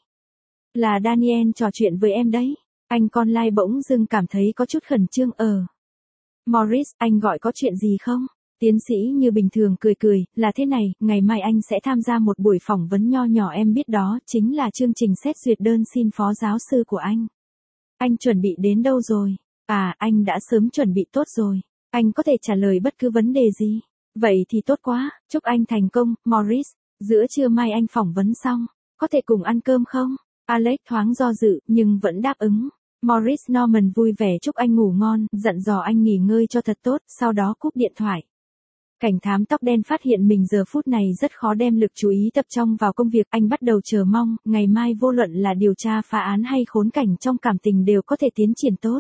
Là Daniel trò chuyện với em đấy. Anh con lai bỗng dưng cảm thấy có chút khẩn trương ờ. Maurice, anh gọi có chuyện gì không? Tiến sĩ như bình thường cười cười, là thế này, ngày mai anh sẽ tham gia một buổi phỏng vấn nho nhỏ em biết đó, chính là chương trình xét duyệt đơn xin phó giáo sư của anh. Anh chuẩn bị đến đâu rồi? À, anh đã sớm chuẩn bị tốt rồi. Anh có thể trả lời bất cứ vấn đề gì. Vậy thì tốt quá, chúc anh thành công, Morris. Giữa trưa mai anh phỏng vấn xong, có thể cùng ăn cơm không? Alex thoáng do dự, nhưng vẫn đáp ứng. Morris Norman vui vẻ chúc anh ngủ ngon, dặn dò anh nghỉ ngơi cho thật tốt, sau đó cúp điện thoại. Cảnh thám tóc đen phát hiện mình giờ phút này rất khó đem lực chú ý tập trung vào công việc, anh bắt đầu chờ mong, ngày mai vô luận là điều tra phá án hay khốn cảnh trong cảm tình đều có thể tiến triển tốt.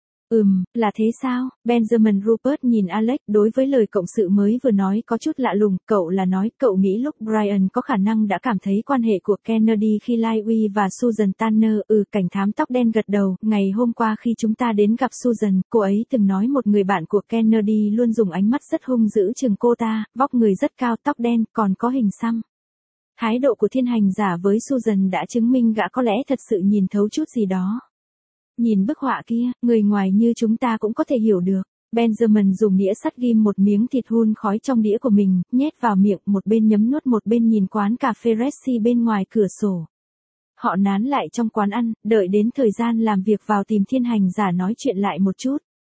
Ừm, là thế sao? Benjamin Rupert nhìn Alex đối với lời cộng sự mới vừa nói có chút lạ lùng, cậu là nói cậu nghĩ lúc Brian có khả năng đã cảm thấy quan hệ của Kennedy khi Lyle và Susan Tanner, ừ cảnh thám tóc đen gật đầu, ngày hôm qua khi chúng ta đến gặp Susan, cô ấy từng nói một người bạn của Kennedy luôn dùng ánh mắt rất hung dữ chừng cô ta, vóc người rất cao tóc đen, còn có hình xăm. Thái độ của thiên hành giả với Susan đã chứng minh gã có lẽ thật sự nhìn thấu chút gì đó. Nhìn bức họa kia, người ngoài như chúng ta cũng có thể hiểu được. Benjamin dùng đĩa sắt ghim một miếng thịt hun khói trong đĩa của mình, nhét vào miệng, một bên nhấm nuốt một bên nhìn quán cà phê Ressi bên ngoài cửa sổ. Họ nán lại trong quán ăn, đợi đến thời gian làm việc vào tìm thiên hành giả nói chuyện lại một chút.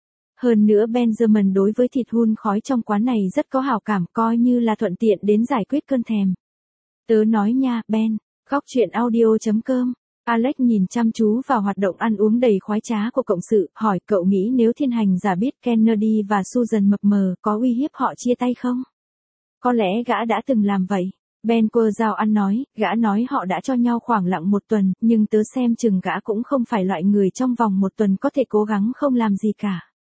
Hơn nữa Benjamin đối với thịt hun khói trong quán này rất có hảo cảm, coi như là thuận tiện đến giải quyết cơn thèm. Tớ nói nha, Ben, góc chuyện audio chấm com. Alex nhìn chăm chú vào hoạt động ăn uống đầy khoái trá của cộng sự, hỏi cậu nghĩ nếu thiên hành giả biết Kennedy và Susan mập mờ có uy hiếp họ chia tay không? Có lẽ gã đã từng làm vậy. Ben quơ dao ăn nói, gã nói họ đã cho nhau khoảng lặng một tuần, nhưng tớ xem chừng gã cũng không phải loại người trong vòng một tuần có thể cố gắng không làm gì cả.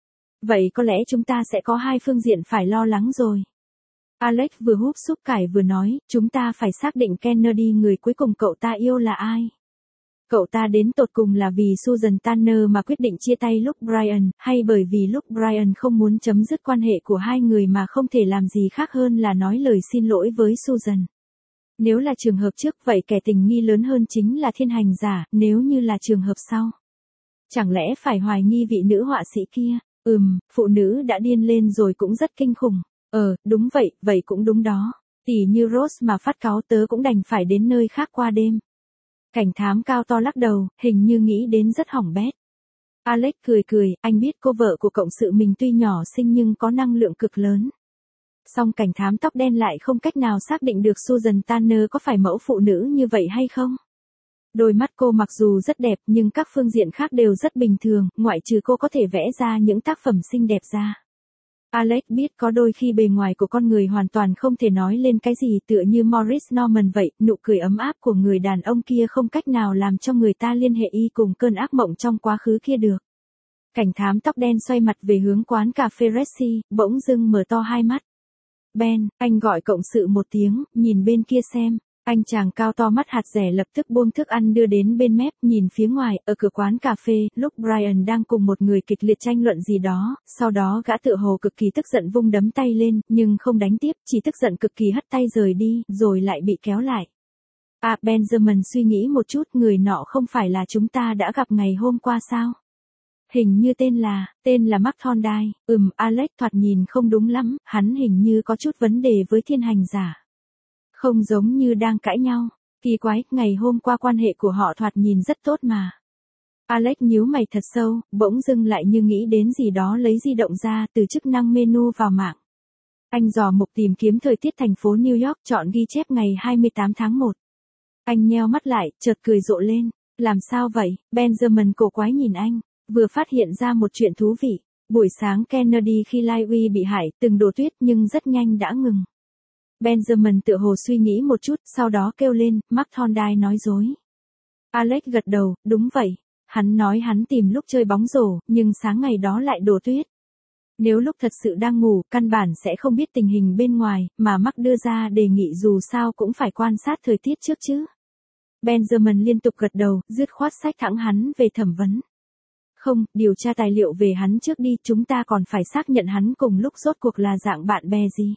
Vậy có lẽ chúng ta sẽ có hai phương diện phải lo lắng rồi. Alex vừa húp súp cải vừa nói, chúng ta phải xác định Kennedy người cuối cùng cậu ta yêu là ai. Cậu ta đến tột cùng là vì Susan Tanner mà quyết định chia tay lúc Brian, hay bởi vì lúc Brian không muốn chấm dứt quan hệ của hai người mà không thể làm gì khác hơn là nói lời xin lỗi với Susan. Nếu là trường hợp trước vậy kẻ tình nghi lớn hơn chính là thiên hành giả, nếu như là trường hợp sau. Chẳng lẽ phải hoài nghi vị nữ họa sĩ kia? Ừm, phụ nữ đã điên lên rồi cũng rất kinh khủng. Ờ, đúng vậy, vậy cũng đúng đó. Tỉ như Rose mà phát cáu tớ cũng đành phải đến nơi khác qua đêm. Cảnh thám cao to lắc đầu, hình như nghĩ đến rất hỏng bét. Alex cười cười, anh biết cô vợ của cộng sự mình tuy nhỏ xinh nhưng có năng lượng cực lớn. Song cảnh thám tóc đen lại không cách nào xác định được Susan Tanner có phải mẫu phụ nữ như vậy hay không. Đôi mắt cô mặc dù rất đẹp nhưng các phương diện khác đều rất bình thường, ngoại trừ cô có thể vẽ ra những tác phẩm xinh đẹp ra. Alex biết có đôi khi bề ngoài của con người hoàn toàn không thể nói lên cái gì tựa như Morris Norman vậy, nụ cười ấm áp của người đàn ông kia không cách nào làm cho người ta liên hệ y cùng cơn ác mộng trong quá khứ kia được. Cảnh thám tóc đen xoay mặt về hướng quán cà phê Ressi, bỗng dưng mở to hai mắt. Ben, anh gọi cộng sự một tiếng, nhìn bên kia xem. Anh chàng cao to mắt hạt rẻ lập tức buông thức ăn đưa đến bên mép, nhìn phía ngoài, ở cửa quán cà phê, lúc Brian đang cùng một người kịch liệt tranh luận gì đó, sau đó gã tựa hồ cực kỳ tức giận vung đấm tay lên, nhưng không đánh tiếp, chỉ tức giận cực kỳ hất tay rời đi, rồi lại bị kéo lại. À, Benjamin suy nghĩ một chút, người nọ không phải là chúng ta đã gặp ngày hôm qua sao? Hình như tên là, tên là Mark Thorndike, ừm, Alex thoạt nhìn không đúng lắm, hắn hình như có chút vấn đề với thiên hành giả. Không giống như đang cãi nhau. Kỳ quái, ngày hôm qua quan hệ của họ thoạt nhìn rất tốt mà. Alex nhíu mày thật sâu, bỗng dưng lại như nghĩ đến gì đó lấy di động ra từ chức năng menu vào mạng. Anh dò mục tìm kiếm thời tiết thành phố New York chọn ghi chép ngày hai mươi tám tháng một. Anh nheo mắt lại, chợt cười rộ lên. Làm sao vậy? Benjamin cổ quái nhìn anh, vừa phát hiện ra một chuyện thú vị. Buổi sáng Kennedy khi Lyle bị hại từng đổ tuyết nhưng rất nhanh đã ngừng. Benjamin tựa hồ suy nghĩ một chút, sau đó kêu lên, Mark Thorndike nói dối. Alex gật đầu, đúng vậy. Hắn nói hắn tìm lúc chơi bóng rổ, nhưng sáng ngày đó lại đổ tuyết. Nếu lúc thật sự đang ngủ, căn bản sẽ không biết tình hình bên ngoài, mà Mark đưa ra đề nghị dù sao cũng phải quan sát thời tiết trước chứ. Benjamin liên tục gật đầu, dứt khoát sách thẳng hắn về thẩm vấn. Không, điều tra tài liệu về hắn trước đi, chúng ta còn phải xác nhận hắn cùng lúc rốt cuộc là dạng bạn bè gì.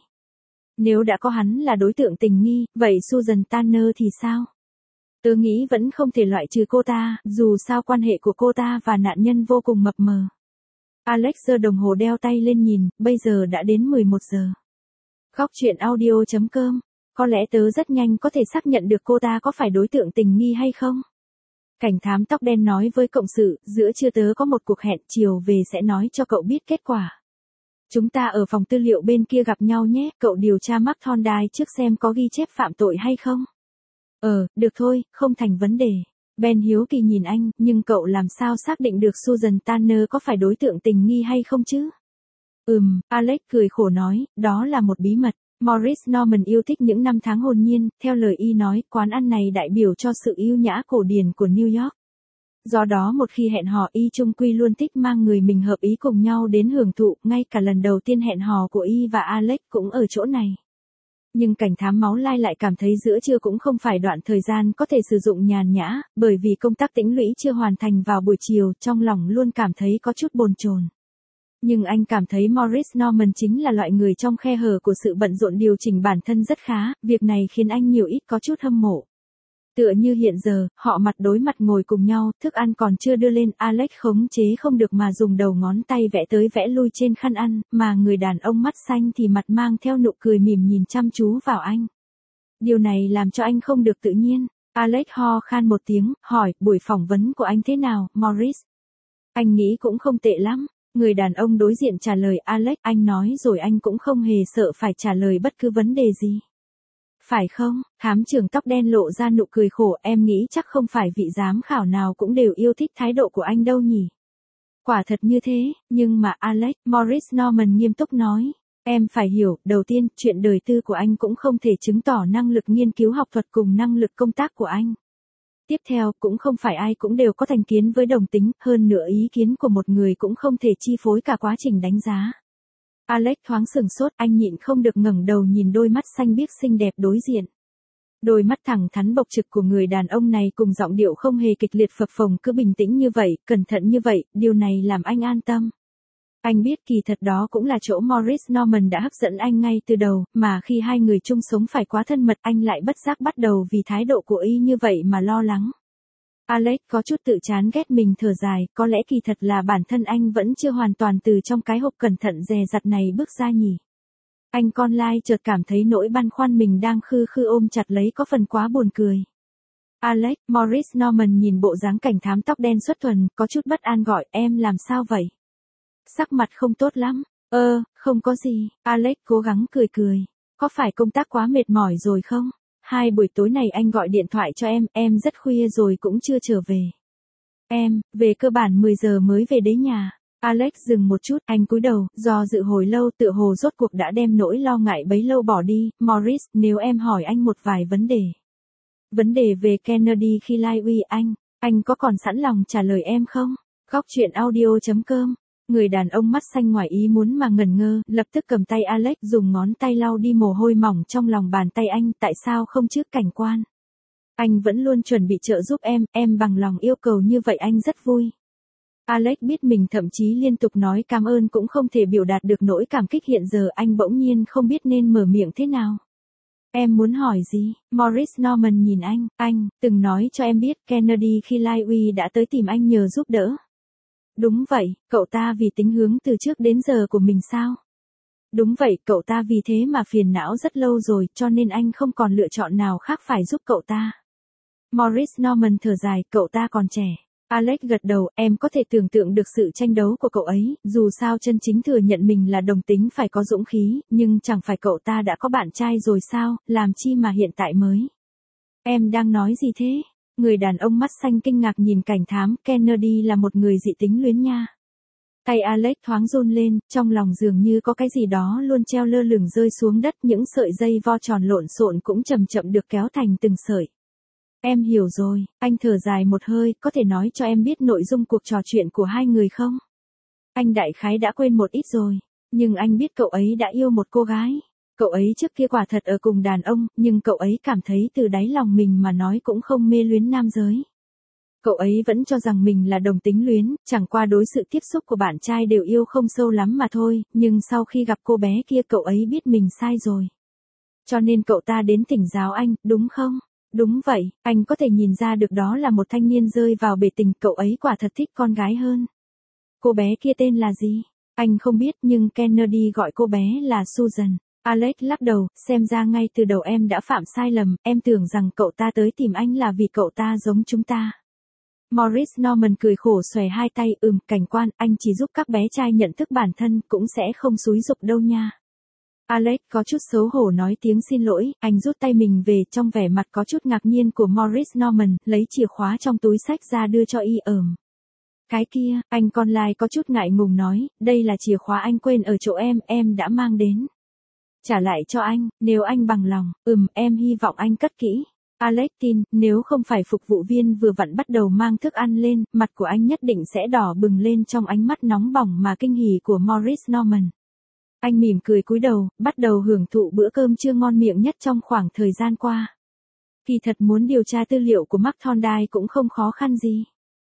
Nếu đã có hắn là đối tượng tình nghi, vậy Susan Tanner thì sao? Tớ nghĩ vẫn không thể loại trừ cô ta, dù sao quan hệ của cô ta và nạn nhân vô cùng mập mờ. Alex giơ đồng hồ đeo tay lên nhìn, bây giờ đã đến mười một giờ. Góc chuyện audio chấm com. Có lẽ tớ rất nhanh có thể xác nhận được cô ta có phải đối tượng tình nghi hay không. Cảnh thám tóc đen nói với cộng sự, giữa trưa tớ có một cuộc hẹn, chiều về sẽ nói cho cậu biết kết quả. Chúng ta ở phòng tư liệu bên kia gặp nhau nhé, cậu điều tra Mark Thorndyke trước xem có ghi chép phạm tội hay không. Ờ, được thôi, không thành vấn đề. Ben hiếu kỳ nhìn anh, nhưng cậu làm sao xác định được Susan Tanner có phải đối tượng tình nghi hay không chứ? Ừm, Alex cười khổ nói, đó là một bí mật. Maurice Norman yêu thích những năm tháng hồn nhiên, theo lời y nói, quán ăn này đại biểu cho sự yêu nhã cổ điển của New York. Do đó một khi hẹn hò y chung quy luôn thích mang người mình hợp ý cùng nhau đến hưởng thụ, ngay cả lần đầu tiên hẹn hò của y và Alex cũng ở chỗ này. Nhưng cảnh thám máu lai lại cảm thấy giữa trưa cũng không phải đoạn thời gian có thể sử dụng nhàn nhã, bởi vì công tác tĩnh lũy chưa hoàn thành vào buổi chiều, trong lòng luôn cảm thấy có chút bồn chồn. Nhưng anh cảm thấy Maurice Norman chính là loại người trong khe hở của sự bận rộn điều chỉnh bản thân rất khá, việc này khiến anh nhiều ít có chút hâm mộ. Tựa như hiện giờ, họ mặt đối mặt ngồi cùng nhau, thức ăn còn chưa đưa lên, Alex khống chế không được mà dùng đầu ngón tay vẽ tới vẽ lui trên khăn ăn, mà người đàn ông mắt xanh thì mặt mang theo nụ cười mỉm nhìn chăm chú vào anh. Điều này làm cho anh không được tự nhiên. Alex ho khan một tiếng, hỏi, buổi phỏng vấn của anh thế nào, Maurice? Anh nghĩ cũng không tệ lắm. Người đàn ông đối diện trả lời, Alex, anh nói rồi anh cũng không hề sợ phải trả lời bất cứ vấn đề gì. Phải không? Thám trưởng tóc đen lộ ra nụ cười khổ, em nghĩ chắc không phải vị giám khảo nào cũng đều yêu thích thái độ của anh đâu nhỉ. Quả thật như thế, nhưng mà Alex, Maurice Norman nghiêm túc nói, em phải hiểu, đầu tiên, chuyện đời tư của anh cũng không thể chứng tỏ năng lực nghiên cứu học thuật cùng năng lực công tác của anh. Tiếp theo, cũng không phải ai cũng đều có thành kiến với đồng tính, hơn nữa ý kiến của một người cũng không thể chi phối cả quá trình đánh giá. Alex thoáng sừng sốt, anh nhịn không được ngẩng đầu nhìn đôi mắt xanh biếc xinh đẹp đối diện. Đôi mắt thẳng thắn bộc trực của người đàn ông này cùng giọng điệu không hề kịch liệt phập phồng, cứ bình tĩnh như vậy, cẩn thận như vậy, điều này làm anh an tâm. Anh biết kỳ thật đó cũng là chỗ Maurice Norman đã hấp dẫn anh ngay từ đầu, mà khi hai người chung sống phải quá thân mật anh lại bất giác bắt đầu vì thái độ của y như vậy mà lo lắng. Alex có chút tự chán ghét mình thở dài, có lẽ kỳ thật là bản thân anh vẫn chưa hoàn toàn từ trong cái hộp cẩn thận dè dặt này bước ra nhỉ. Anh con lai chợt cảm thấy nỗi băn khoăn mình đang khư khư ôm chặt lấy có phần quá buồn cười. Alex, Maurice Norman nhìn bộ dáng cảnh thám tóc đen xuất thuần, có chút bất an gọi, em làm sao vậy? Sắc mặt không tốt lắm. Ơ, không có gì. Alex cố gắng cười cười. Có phải công tác quá mệt mỏi rồi không? Hai buổi tối này anh gọi điện thoại cho em, em rất khuya rồi cũng chưa trở về. Em, về cơ bản mười giờ mới về đấy nhà. Alex dừng một chút, anh cúi đầu, do dự hồi lâu tựa hồ rốt cuộc đã đem nỗi lo ngại bấy lâu bỏ đi. Maurice, nếu em hỏi anh một vài vấn đề. Vấn đề về Kennedy khi lai uy anh, anh có còn sẵn lòng trả lời em không? Góc chuyện audio chấm com. Người đàn ông mắt xanh ngoài ý muốn mà ngẩn ngơ, lập tức cầm tay Alex dùng ngón tay lau đi mồ hôi mỏng trong lòng bàn tay anh, tại sao không trước cảnh quan? Anh vẫn luôn chuẩn bị trợ giúp em, em bằng lòng yêu cầu như vậy anh rất vui. Alex biết mình thậm chí liên tục nói cảm ơn cũng không thể biểu đạt được nỗi cảm kích hiện giờ, anh bỗng nhiên không biết nên mở miệng thế nào. Em muốn hỏi gì? Maurice Norman nhìn anh, anh, từng nói cho em biết Kennedy khi lai uy đã tới tìm anh nhờ giúp đỡ. Đúng vậy, cậu ta vì tính hướng từ trước đến giờ của mình sao? Đúng vậy, cậu ta vì thế mà phiền não rất lâu rồi, cho nên anh không còn lựa chọn nào khác phải giúp cậu ta. Maurice Norman thở dài, cậu ta còn trẻ. Alex gật đầu, em có thể tưởng tượng được sự tranh đấu của cậu ấy, dù sao chân chính thừa nhận mình là đồng tính phải có dũng khí, nhưng chẳng phải cậu ta đã có bạn trai rồi sao, làm chi mà hiện tại mới. Em đang nói gì thế? Người đàn ông mắt xanh kinh ngạc nhìn cảnh thám, Kennedy là một người dị tính luyến nha. Tay Alex thoáng run lên, trong lòng dường như có cái gì đó luôn treo lơ lửng rơi xuống đất, những sợi dây vo tròn lộn xộn cũng chậm chậm được kéo thành từng sợi. Em hiểu rồi, anh thở dài một hơi, có thể nói cho em biết nội dung cuộc trò chuyện của hai người không? Anh đại khái đã quên một ít rồi, nhưng anh biết cậu ấy đã yêu một cô gái. Cậu ấy trước kia quả thật ở cùng đàn ông, nhưng cậu ấy cảm thấy từ đáy lòng mình mà nói cũng không mê luyến nam giới. Cậu ấy vẫn cho rằng mình là đồng tính luyến, chẳng qua đối sự tiếp xúc của bạn trai đều yêu không sâu lắm mà thôi, nhưng sau khi gặp cô bé kia cậu ấy biết mình sai rồi. Cho nên cậu ta đến thỉnh giáo anh, đúng không? Đúng vậy, anh có thể nhìn ra được đó là một thanh niên rơi vào bể tình, cậu ấy quả thật thích con gái hơn. Cô bé kia tên là gì? Anh không biết nhưng Kennedy gọi cô bé là Susan. Alex lắc đầu, xem ra ngay từ đầu em đã phạm sai lầm, em tưởng rằng cậu ta tới tìm anh là vì cậu ta giống chúng ta. Morris Norman cười khổ xòe hai tay, ừm, cảnh quan, anh chỉ giúp các bé trai nhận thức bản thân, cũng sẽ không xúi giục đâu nha. Alex có chút xấu hổ nói tiếng xin lỗi, anh rút tay mình về trong vẻ mặt có chút ngạc nhiên của Morris Norman, lấy chìa khóa trong túi sách ra đưa cho y ởm. Cái kia, anh con lai có chút ngại ngùng nói, đây là chìa khóa anh quên ở chỗ em, em đã mang đến. Trả lại cho anh, nếu anh bằng lòng, ừm, em hy vọng anh cất kỹ. Alex tin, nếu không phải phục vụ viên vừa vặn bắt đầu mang thức ăn lên, mặt của anh nhất định sẽ đỏ bừng lên trong ánh mắt nóng bỏng mà kinh hỉ của Morris Norman. Anh mỉm cười cúi đầu, bắt đầu hưởng thụ bữa cơm trưa ngon miệng nhất trong khoảng thời gian qua. Kỳ thật muốn điều tra tư liệu của Mark Thorndyke cũng không khó khăn gì.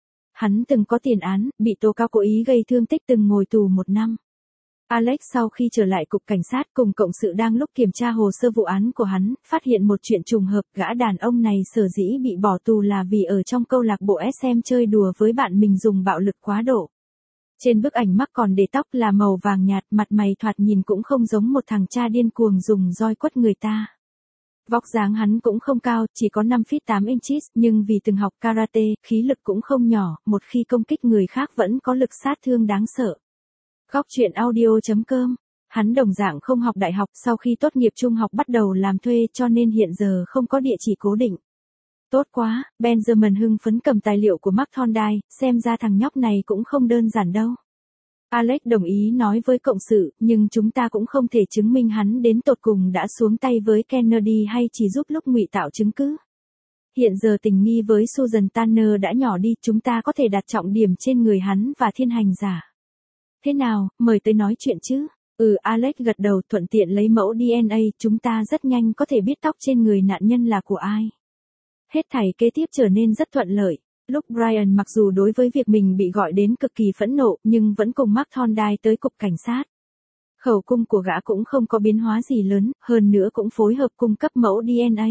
Hắn từng có tiền án, bị tố cáo cố ý gây thương tích, từng ngồi tù một năm. Alex sau khi trở lại cục cảnh sát cùng cộng sự đang lúc kiểm tra hồ sơ vụ án của hắn, phát hiện một chuyện trùng hợp, gã đàn ông này sở dĩ bị bỏ tù là vì ở trong câu lạc bộ ét em chơi đùa với bạn mình dùng bạo lực quá độ. Trên bức ảnh Mark còn để tóc là màu vàng nhạt, mặt mày thoạt nhìn cũng không giống một thằng cha điên cuồng dùng roi quất người ta. Vóc dáng hắn cũng không cao, chỉ có năm feet tám inches, nhưng vì từng học karate, khí lực cũng không nhỏ, một khi công kích người khác vẫn có lực sát thương đáng sợ. Góc truyện audio chấm com. Hắn đồng dạng không học đại học, sau khi tốt nghiệp trung học bắt đầu làm thuê cho nên hiện giờ không có địa chỉ cố định. Tốt quá, Benjamin hưng phấn cầm tài liệu của Mark Thorndyke, xem ra thằng nhóc này cũng không đơn giản đâu. Alex đồng ý nói với cộng sự, nhưng chúng ta cũng không thể chứng minh hắn đến tột cùng đã xuống tay với Kennedy hay chỉ giúp lúc ngụy tạo chứng cứ. Hiện giờ tình nghi với Susan Tanner đã nhỏ đi, chúng ta có thể đặt trọng điểm trên người hắn và thiên hành giả. Thế nào, mời tới nói chuyện chứ? Ừ, Alex gật đầu, thuận tiện lấy mẫu đê en a, chúng ta rất nhanh có thể biết tóc trên người nạn nhân là của ai. Hết thảy kế tiếp trở nên rất thuận lợi. Lúc Brian mặc dù đối với việc mình bị gọi đến cực kỳ phẫn nộ, nhưng vẫn cùng Mark Thorndyke tới cục cảnh sát. Khẩu cung của gã cũng không có biến hóa gì lớn, hơn nữa cũng phối hợp cung cấp mẫu đê en a.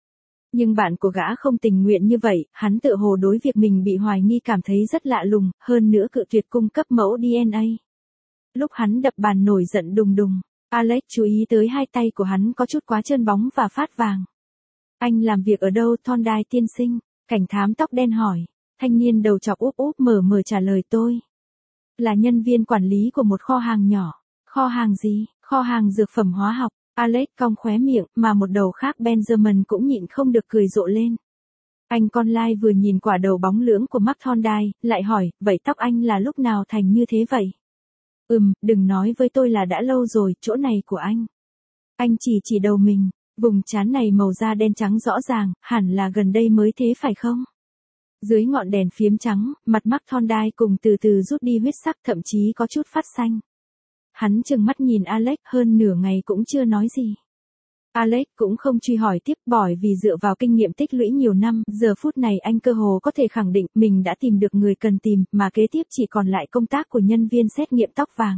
Nhưng bạn của gã không tình nguyện như vậy, hắn tự hồ đối việc mình bị hoài nghi cảm thấy rất lạ lùng, hơn nữa cự tuyệt cung cấp mẫu đê en a. Lúc hắn đập bàn nổi giận đùng đùng, Alex chú ý tới hai tay của hắn có chút quá trơn bóng và phát vàng. Anh làm việc ở đâu Thorndyke tiên sinh? Cảnh thám tóc đen hỏi. Thanh niên đầu chọc úp úp mở mở trả lời tôi. Là nhân viên quản lý của một kho hàng nhỏ. Kho hàng gì? Kho hàng dược phẩm hóa học. Alex cong khóe miệng, mà một đầu khác Benjamin cũng nhịn không được cười rộ lên. Anh con lai vừa nhìn quả đầu bóng lưỡng của Mark Thorndyke, lại hỏi, vậy tóc anh là lúc nào thành như thế vậy? Ừm, đừng nói với tôi là đã lâu rồi, chỗ này của anh. Anh chỉ chỉ đầu mình, vùng trán này màu da đen trắng rõ ràng, hẳn là gần đây mới thế phải không? Dưới ngọn đèn phiếm trắng, mặt Mark Thorndyke cùng từ từ rút đi huyết sắc, thậm chí có chút phát xanh. Hắn trừng mắt nhìn Alex hơn nửa ngày cũng chưa nói gì. Alex cũng không truy hỏi tiếp, bởi vì dựa vào kinh nghiệm tích lũy nhiều năm, giờ phút này anh cơ hồ có thể khẳng định mình đã tìm được người cần tìm, mà kế tiếp chỉ còn lại công tác của nhân viên xét nghiệm tóc vàng.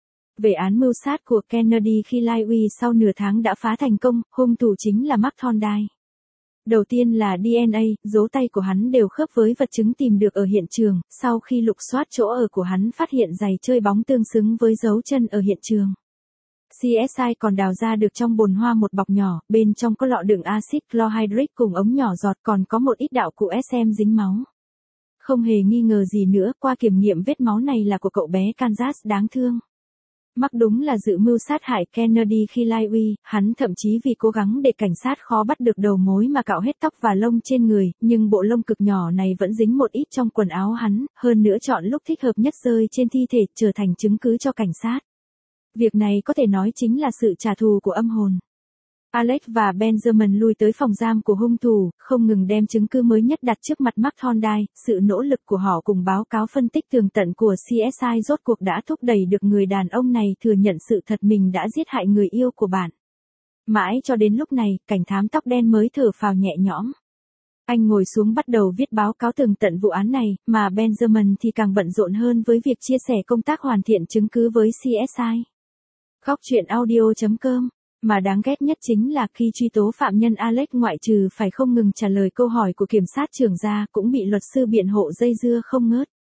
Về án mưu sát của Kennedy khi lai uy sau nửa tháng đã phá thành công, hung thủ chính là Mark Thorndyke. Đầu tiên là đê en a, dấu tay của hắn đều khớp với vật chứng tìm được ở hiện trường, sau khi lục soát chỗ ở của hắn phát hiện giày chơi bóng tương xứng với dấu chân ở hiện trường. xê ét i còn đào ra được trong bồn hoa một bọc nhỏ, bên trong có lọ đựng axit chlorhydric cùng ống nhỏ giọt, còn có một ít đạo cụ ét em dính máu. Không hề nghi ngờ gì nữa, qua kiểm nghiệm vết máu này là của cậu bé Kansas đáng thương. Mark đúng là dự mưu sát hại Kennedy khi lai uy, hắn thậm chí vì cố gắng để cảnh sát khó bắt được đầu mối mà cạo hết tóc và lông trên người, nhưng bộ lông cực nhỏ này vẫn dính một ít trong quần áo hắn, hơn nữa chọn lúc thích hợp nhất rơi trên thi thể, trở thành chứng cứ cho cảnh sát. Việc này có thể nói chính là sự trả thù của âm hồn. Alex và Benjamin lui tới phòng giam của hung thủ, không ngừng đem chứng cứ mới nhất đặt trước mặt Mark Thorndyke, sự nỗ lực của họ cùng báo cáo phân tích tường tận của xê ét i rốt cuộc đã thúc đẩy được người đàn ông này thừa nhận sự thật mình đã giết hại người yêu của bạn. Mãi cho đến lúc này, cảnh thám tóc đen mới thở phào nhẹ nhõm. Anh ngồi xuống bắt đầu viết báo cáo tường tận vụ án này, mà Benjamin thì càng bận rộn hơn với việc chia sẻ công tác hoàn thiện chứng cứ với xê ét i. Góc truyện audio chấm com. Mà đáng ghét nhất chính là khi truy tố phạm nhân Alex ngoại trừ phải không ngừng trả lời câu hỏi của kiểm sát trưởng ra, cũng bị luật sư biện hộ dây dưa không ngớt.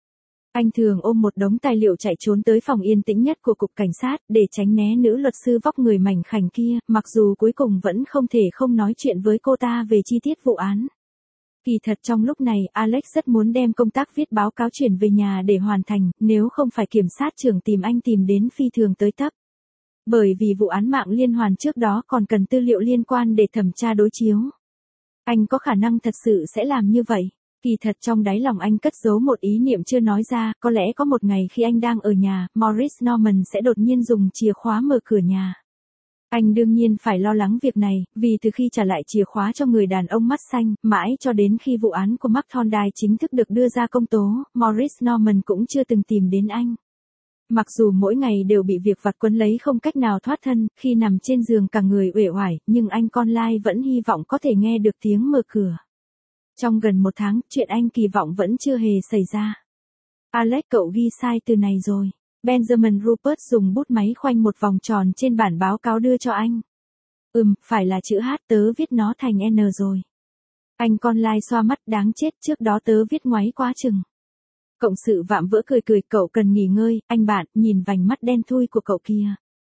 Anh thường ôm một đống tài liệu chạy trốn tới phòng yên tĩnh nhất của cục cảnh sát để tránh né nữ luật sư vóc người mảnh khảnh kia, mặc dù cuối cùng vẫn không thể không nói chuyện với cô ta về chi tiết vụ án. Kỳ thật trong lúc này, Alex rất muốn đem công tác viết báo cáo chuyển về nhà để hoàn thành, nếu không phải kiểm sát trưởng tìm anh tìm đến phi thường tới tấp. Bởi vì vụ án mạng liên hoàn trước đó còn cần tư liệu liên quan để thẩm tra đối chiếu. Anh có khả năng thật sự sẽ làm như vậy. Kỳ thật trong đáy lòng anh cất giấu một ý niệm chưa nói ra, có lẽ có một ngày khi anh đang ở nhà, Maurice Norman sẽ đột nhiên dùng chìa khóa mở cửa nhà. Anh đương nhiên phải lo lắng việc này, vì từ khi trả lại chìa khóa cho người đàn ông mắt xanh, mãi cho đến khi vụ án của Mark Thorndyke chính thức được đưa ra công tố, Maurice Norman cũng chưa từng tìm đến anh. Mặc dù mỗi ngày đều bị việc vặt quấn lấy không cách nào thoát thân, khi nằm trên giường cả người uể oải, nhưng anh con lai vẫn hy vọng có thể nghe được tiếng mở cửa. Trong gần một tháng, chuyện anh kỳ vọng vẫn chưa hề xảy ra. Alex, cậu ghi sai từ này rồi. Benjamin Rupert dùng bút máy khoanh một vòng tròn trên bản báo cáo đưa cho anh. Ừm, phải là chữ H, tớ viết nó thành N rồi. Anh con lai xoa mắt, đáng chết, trước đó tớ viết ngoáy quá chừng. Cộng sự vạm vỡ cười cười, cậu cần nghỉ ngơi, anh bạn, nhìn vành mắt đen thui của cậu kia.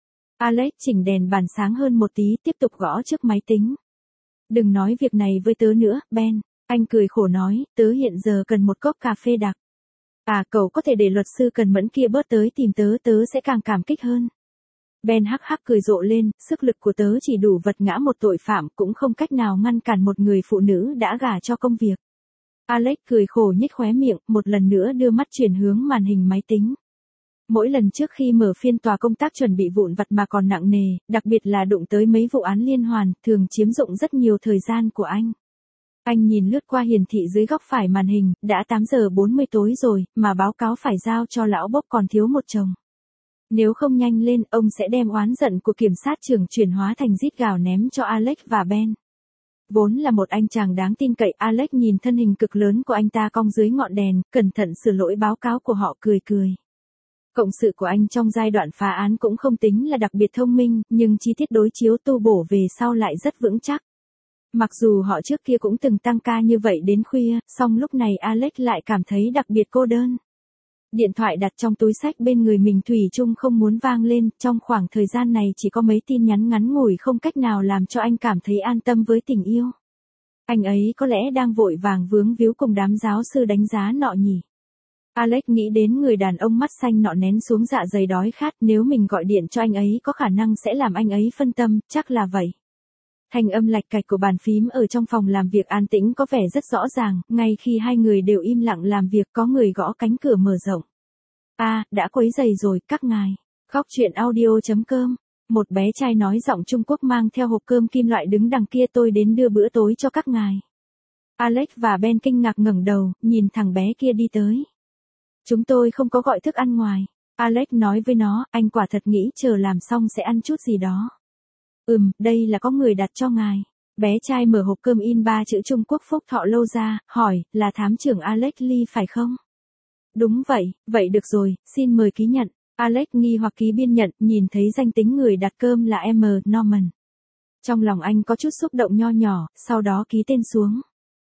Alex chỉnh đèn bàn sáng hơn một tí, tiếp tục gõ trước máy tính. Đừng nói việc này với tớ nữa, Ben. Anh cười khổ nói, tớ hiện giờ cần một cốc cà phê đặc. À, cậu có thể để luật sư cần mẫn kia bớt tới tìm tớ, tớ sẽ càng cảm kích hơn. Ben hắc hắc cười rộ lên, sức lực của tớ chỉ đủ vật ngã một tội phạm, cũng không cách nào ngăn cản một người phụ nữ đã gả cho công việc. Alex cười khổ nhếch khóe miệng, một lần nữa đưa mắt chuyển hướng màn hình máy tính. Mỗi lần trước khi mở phiên tòa công tác chuẩn bị vụn vặt mà còn nặng nề, đặc biệt là đụng tới mấy vụ án liên hoàn, thường chiếm dụng rất nhiều thời gian của anh. Anh nhìn lướt qua hiển thị dưới góc phải màn hình, đã tám giờ bốn mươi tối rồi, mà báo cáo phải giao cho lão Bob còn thiếu một chồng. Nếu không nhanh lên, ông sẽ đem oán giận của kiểm sát trưởng chuyển hóa thành rít gào ném cho Alex và Ben. Vốn là một anh chàng đáng tin cậy, Alex nhìn thân hình cực lớn của anh ta cong dưới ngọn đèn, cẩn thận sửa lỗi báo cáo của họ, cười cười. Cộng sự của anh trong giai đoạn phá án cũng không tính là đặc biệt thông minh, nhưng chi tiết đối chiếu tu bổ về sau lại rất vững chắc. Mặc dù họ trước kia cũng từng tăng ca như vậy đến khuya, song lúc này Alex lại cảm thấy đặc biệt cô đơn. Điện thoại đặt trong túi xách bên người mình thủy chung không muốn vang lên, trong khoảng thời gian này chỉ có mấy tin nhắn ngắn ngủi không cách nào làm cho anh cảm thấy an tâm với tình yêu. Anh ấy có lẽ đang vội vàng vướng víu cùng đám giáo sư đánh giá nọ nhỉ. Alex nghĩ đến người đàn ông mắt xanh nọ nén xuống dạ dày đói khát, nếu mình gọi điện cho anh ấy có khả năng sẽ làm anh ấy phân tâm, chắc là vậy. Thanh âm lạch cạch của bàn phím ở trong phòng làm việc an tĩnh có vẻ rất rõ ràng, ngay khi hai người đều im lặng làm việc có người gõ cánh cửa mở rộng. A, à, đã quấy rầy rồi, các ngài. Góc truyện audio chấm com. Một bé trai nói giọng Trung Quốc mang theo hộp cơm kim loại đứng đằng kia, tôi đến đưa bữa tối cho các ngài. Alex và Ben kinh ngạc ngẩng đầu, nhìn thằng bé kia đi tới. Chúng tôi không có gọi thức ăn ngoài. Alex nói với nó, anh quả thật nghĩ chờ làm xong sẽ ăn chút gì đó. Ừm, đây là có người đặt cho ngài. Bé trai mở hộp cơm in ba chữ Trung Quốc phúc thọ lâu ra, hỏi, là thám trưởng Alex Lee phải không? Đúng vậy, vậy được rồi, xin mời ký nhận. Alex nghi hoặc ký biên nhận, nhìn thấy danh tính người đặt cơm là M. Norman. Trong lòng anh có chút xúc động nho nhỏ, sau đó ký tên xuống.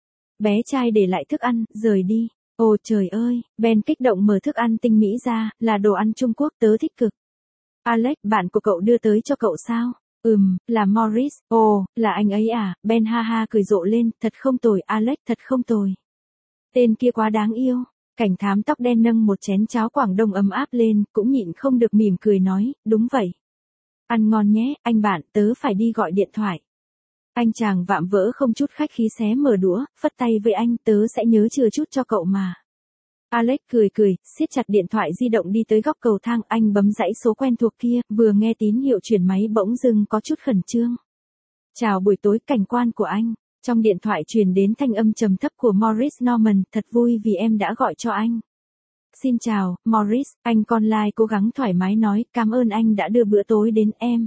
Bé trai để lại thức ăn, rời đi. Ồ trời ơi, Ben kích động mở thức ăn tinh mỹ ra, là đồ ăn Trung Quốc tớ thích cực. Alex, bạn của cậu đưa tới cho cậu sao? Ừm, là Maurice. Ồ, là anh ấy à? Ben ha ha cười rộ lên, thật không tồi, Alex, thật không tồi. Tên kia quá đáng yêu. Cảnh thám tóc đen nâng một chén cháo Quảng Đông ấm áp lên, cũng nhịn không được mỉm cười nói, đúng vậy. Ăn ngon nhé, anh bạn, tớ phải đi gọi điện thoại. Anh chàng vạm vỡ không chút khách khí xé mở đũa, phất tay với anh, tớ sẽ nhớ chừa chút cho cậu mà. Alex cười cười, siết chặt điện thoại di động đi tới góc cầu thang, anh bấm dãy số quen thuộc kia, vừa nghe tín hiệu chuyển máy bỗng dưng có chút khẩn trương. Chào buổi tối, cảnh quan của anh. Trong điện thoại truyền đến thanh âm trầm thấp của Maurice Norman, thật vui vì em đã gọi cho anh. Xin chào, Maurice, anh con lai cố gắng thoải mái nói, cảm ơn anh đã đưa bữa tối đến em.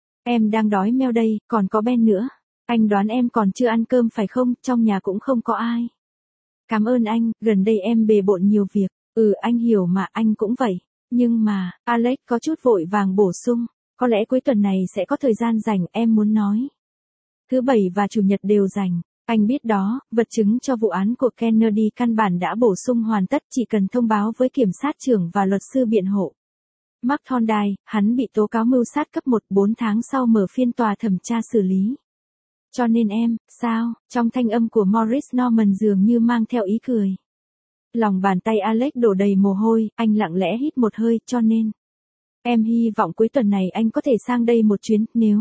Em đang đói meo đây, còn có Ben nữa. Anh đoán em còn chưa ăn cơm phải không, trong nhà cũng không có ai. Cảm ơn anh, gần đây em bề bộn nhiều việc. Ừ, anh hiểu mà, anh cũng vậy. Nhưng mà, Alex có chút vội vàng bổ sung, có lẽ cuối tuần này sẽ có thời gian rảnh, em muốn nói. Thứ bảy và chủ nhật đều rảnh. Anh biết đó, vật chứng cho vụ án của Kennedy căn bản đã bổ sung hoàn tất, chỉ cần thông báo với kiểm sát trưởng và luật sư biện hộ. Mark Thorndyke, hắn bị tố cáo mưu sát cấp một, bốn tháng sau mở phiên tòa thẩm tra xử lý. Cho nên em, sao, trong thanh âm của Maurice Norman dường như mang theo ý cười. Lòng bàn tay Alex đổ đầy mồ hôi, anh lặng lẽ hít một hơi, cho nên. Em hy vọng cuối tuần này anh có thể sang đây một chuyến, nếu.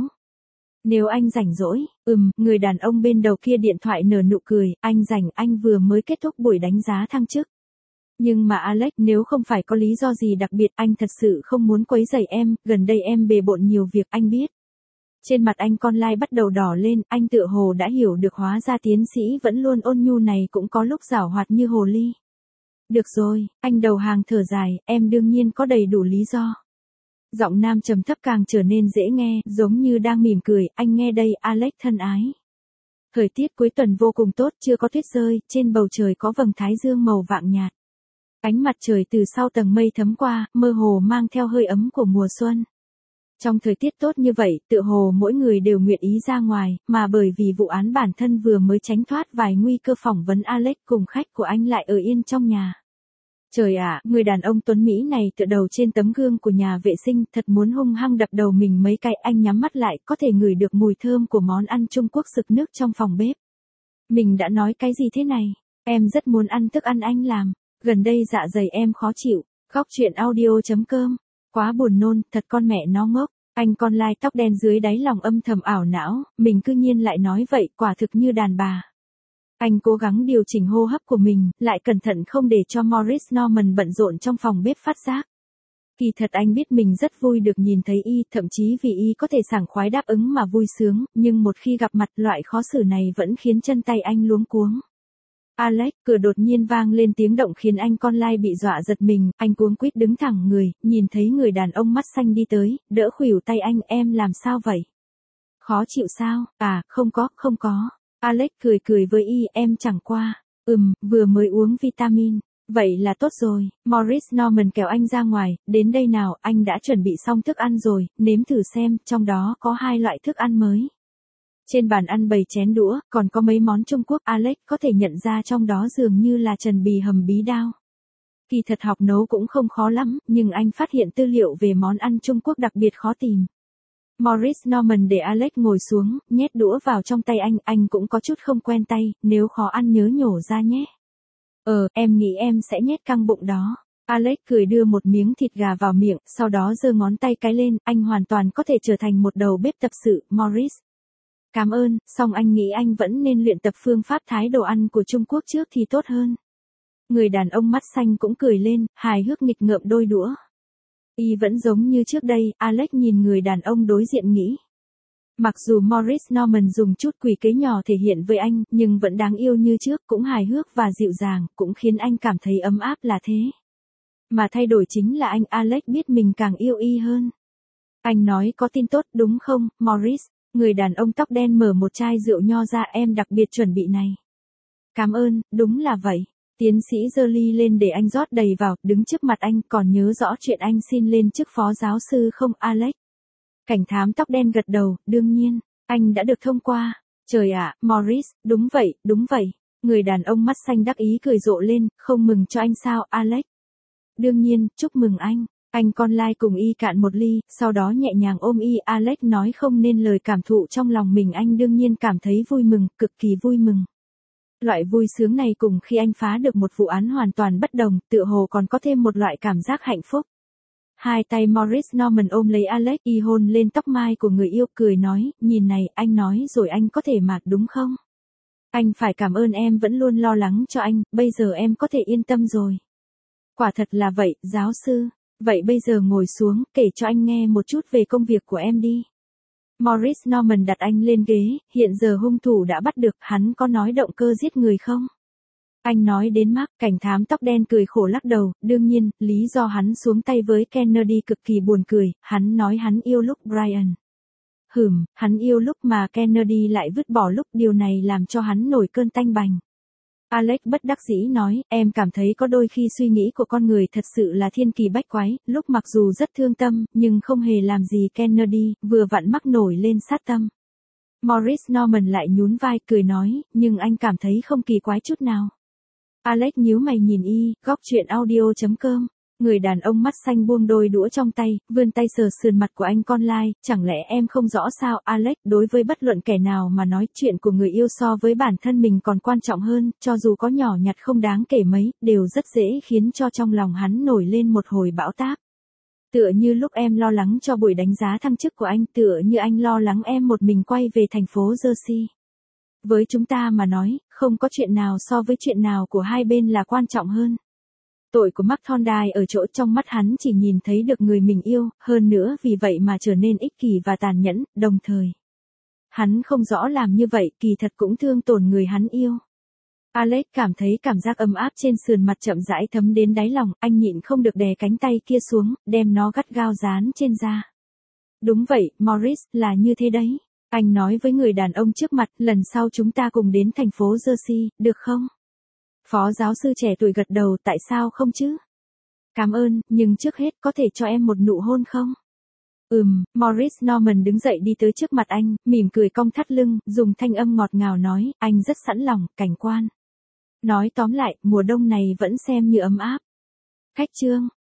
Nếu anh rảnh rỗi, ừm, người đàn ông bên đầu kia điện thoại nở nụ cười, anh rảnh, anh vừa mới kết thúc buổi đánh giá thăng chức. Nhưng mà Alex, nếu không phải có lý do gì đặc biệt, anh thật sự không muốn quấy rầy em, gần đây em bề bộn nhiều việc, anh biết. Trên mặt anh con lai bắt đầu đỏ lên, anh tựa hồ đã hiểu được hóa ra tiến sĩ vẫn luôn ôn nhu này cũng có lúc giảo hoạt như hồ ly. Được rồi, anh đầu hàng thở dài, em đương nhiên có đầy đủ lý do. Giọng nam trầm thấp càng trở nên dễ nghe, giống như đang mỉm cười, anh nghe đây, Alex thân ái. Thời tiết cuối tuần vô cùng tốt, chưa có tuyết rơi, trên bầu trời có vầng thái dương màu vàng nhạt. Ánh mặt trời từ sau tầng mây thấm qua, mơ hồ mang theo hơi ấm của mùa xuân. Trong thời tiết tốt như vậy, tựa hồ mỗi người đều nguyện ý ra ngoài, mà bởi vì vụ án bản thân vừa mới tránh thoát vài nguy cơ, phỏng vấn Alex cùng khách của anh lại ở yên trong nhà. Trời ạ, người đàn ông tuấn Mỹ này tựa đầu trên tấm gương của nhà vệ sinh, thật muốn hung hăng đập đầu mình mấy cái. Anh nhắm mắt lại, có thể ngửi được mùi thơm của món ăn Trung Quốc sực nước trong phòng bếp. Mình đã nói cái gì thế này? Em rất muốn ăn thức ăn anh làm. Gần đây dạ dày em khó chịu. Góc truyện audio chấm com. Quá buồn nôn, thật con mẹ nó ngốc. Anh con lai tóc đen dưới đáy lòng âm thầm ảo não, mình cư nhiên lại nói vậy, quả thực như đàn bà. Anh cố gắng điều chỉnh hô hấp của mình, lại cẩn thận không để cho Maurice Norman bận rộn trong phòng bếp phát giác. Kỳ thật anh biết mình rất vui được nhìn thấy y, thậm chí vì y có thể sảng khoái đáp ứng mà vui sướng, nhưng một khi gặp mặt loại khó xử này vẫn khiến chân tay anh luống cuống. Alex, cửa đột nhiên vang lên tiếng động khiến anh con lai bị dọa giật mình, anh cuống quýt đứng thẳng người, nhìn thấy người đàn ông mắt xanh đi tới, đỡ khuỷu tay anh, em làm sao vậy? Khó chịu sao? À, không có, không có. Alex cười cười với y, em chẳng qua. Ừm, vừa mới uống vitamin. Vậy là tốt rồi. Maurice Norman kéo anh ra ngoài, đến đây nào, anh đã chuẩn bị xong thức ăn rồi, nếm thử xem, trong đó có hai loại thức ăn mới. Trên bàn ăn bày chén đũa, còn có mấy món Trung Quốc, Alex có thể nhận ra trong đó dường như là trần bì hầm bí đao. Kỳ thật học nấu cũng không khó lắm, nhưng anh phát hiện tư liệu về món ăn Trung Quốc đặc biệt khó tìm. Maurice Norman để Alex ngồi xuống, nhét đũa vào trong tay anh, anh cũng có chút không quen tay, nếu khó ăn nhớ nhổ ra nhé. Ờ, em nghĩ em sẽ nhét căng bụng đó. Alex cười đưa một miếng thịt gà vào miệng, sau đó giơ ngón tay cái lên, anh hoàn toàn có thể trở thành một đầu bếp tập sự, Maurice. Cảm ơn, song anh nghĩ anh vẫn nên luyện tập phương pháp thái đồ ăn của Trung Quốc trước thì tốt hơn. Người đàn ông mắt xanh cũng cười lên, hài hước nghịch ngợm đôi đũa. Y vẫn giống như trước đây, Alex nhìn người đàn ông đối diện nghĩ. Mặc dù Maurice Norman dùng chút quỷ kế nhỏ thể hiện với anh, nhưng vẫn đáng yêu như trước, cũng hài hước và dịu dàng, cũng khiến anh cảm thấy ấm áp là thế. Mà thay đổi chính là anh Alex biết mình càng yêu y hơn. Anh nói có tin tốt đúng không, Maurice? Người đàn ông tóc đen mở một chai rượu nho ra, em đặc biệt chuẩn bị này. Cảm ơn, đúng là vậy. Tiến sĩ giơ ly lên để anh rót đầy vào, đứng trước mặt anh, còn nhớ rõ chuyện anh xin lên chức phó giáo sư không, Alex? Cảnh thám tóc đen gật đầu, đương nhiên, anh đã được thông qua. Trời ạ, Maurice, đúng vậy, đúng vậy. Người đàn ông mắt xanh đắc ý cười rộ lên, không mừng cho anh sao, Alex? Đương nhiên, chúc mừng anh. Anh con lai cùng y cạn một ly, sau đó nhẹ nhàng ôm y, Alex nói không nên lời cảm thụ trong lòng mình, anh đương nhiên cảm thấy vui mừng, cực kỳ vui mừng. Loại vui sướng này cùng khi anh phá được một vụ án hoàn toàn bất đồng, tựa hồ còn có thêm một loại cảm giác hạnh phúc. Hai tay Maurice Norman ôm lấy Alex, y hôn lên tóc mai của người yêu, cười nói, nhìn này, anh nói rồi anh có thể mạt đúng không? Anh phải cảm ơn em vẫn luôn lo lắng cho anh, bây giờ em có thể yên tâm rồi. Quả thật là vậy, giáo sư. Vậy bây giờ ngồi xuống, kể cho anh nghe một chút về công việc của em đi. Maurice Norman đặt anh lên ghế, hiện giờ hung thủ đã bắt được, hắn có nói động cơ giết người không? Anh nói đến Mark, cảnh thám tóc đen cười khổ lắc đầu, đương nhiên, lý do hắn xuống tay với Kennedy cực kỳ buồn cười, hắn nói hắn yêu lúc Brian. Hừm, hắn yêu lúc mà Kennedy lại vứt bỏ lúc, điều này làm cho hắn nổi cơn tanh bành. Alex bất đắc dĩ nói, em cảm thấy có đôi khi suy nghĩ của con người thật sự là thiên kỳ bách quái, lúc mặc dù rất thương tâm, nhưng không hề làm gì Kennedy, vừa vặn mắc nổi lên sát tâm. Maurice Norman lại nhún vai cười nói, nhưng anh cảm thấy không kỳ quái chút nào. Alex nhíu mày nhìn y, góc chuyện audio chấm com. Người đàn ông mắt xanh buông đôi đũa trong tay, vươn tay sờ sườn mặt của anh con lai, chẳng lẽ em không rõ sao Alex, đối với bất luận kẻ nào mà nói chuyện của người yêu so với bản thân mình còn quan trọng hơn, cho dù có nhỏ nhặt không đáng kể mấy, đều rất dễ khiến cho trong lòng hắn nổi lên một hồi bão táp. Tựa như lúc em lo lắng cho buổi đánh giá thăng chức của anh, tựa như anh lo lắng em một mình quay về thành phố Jersey. Với chúng ta mà nói, không có chuyện nào so với chuyện nào của hai bên là quan trọng hơn. Tội của Mark Thorndyke ở chỗ trong mắt hắn chỉ nhìn thấy được người mình yêu, hơn nữa vì vậy mà trở nên ích kỷ và tàn nhẫn, đồng thời. Hắn không rõ làm như vậy kỳ thật cũng thương tổn người hắn yêu. Alex cảm thấy cảm giác ấm áp trên sườn mặt chậm rãi thấm đến đáy lòng, anh nhịn không được đè cánh tay kia xuống, đem nó gắt gao dán trên da. Đúng vậy, Maurice, là như thế đấy. Anh nói với người đàn ông trước mặt, lần sau chúng ta cùng đến thành phố Jersey, được không? Phó giáo sư trẻ tuổi gật đầu, tại sao không chứ? Cảm ơn, nhưng trước hết có thể cho em một nụ hôn không? Ừm, Maurice Norman đứng dậy đi tới trước mặt anh, mỉm cười cong thắt lưng, dùng thanh âm ngọt ngào nói, anh rất sẵn lòng, cảnh quan. Nói tóm lại, mùa đông này vẫn xem như ấm áp. Khách chương.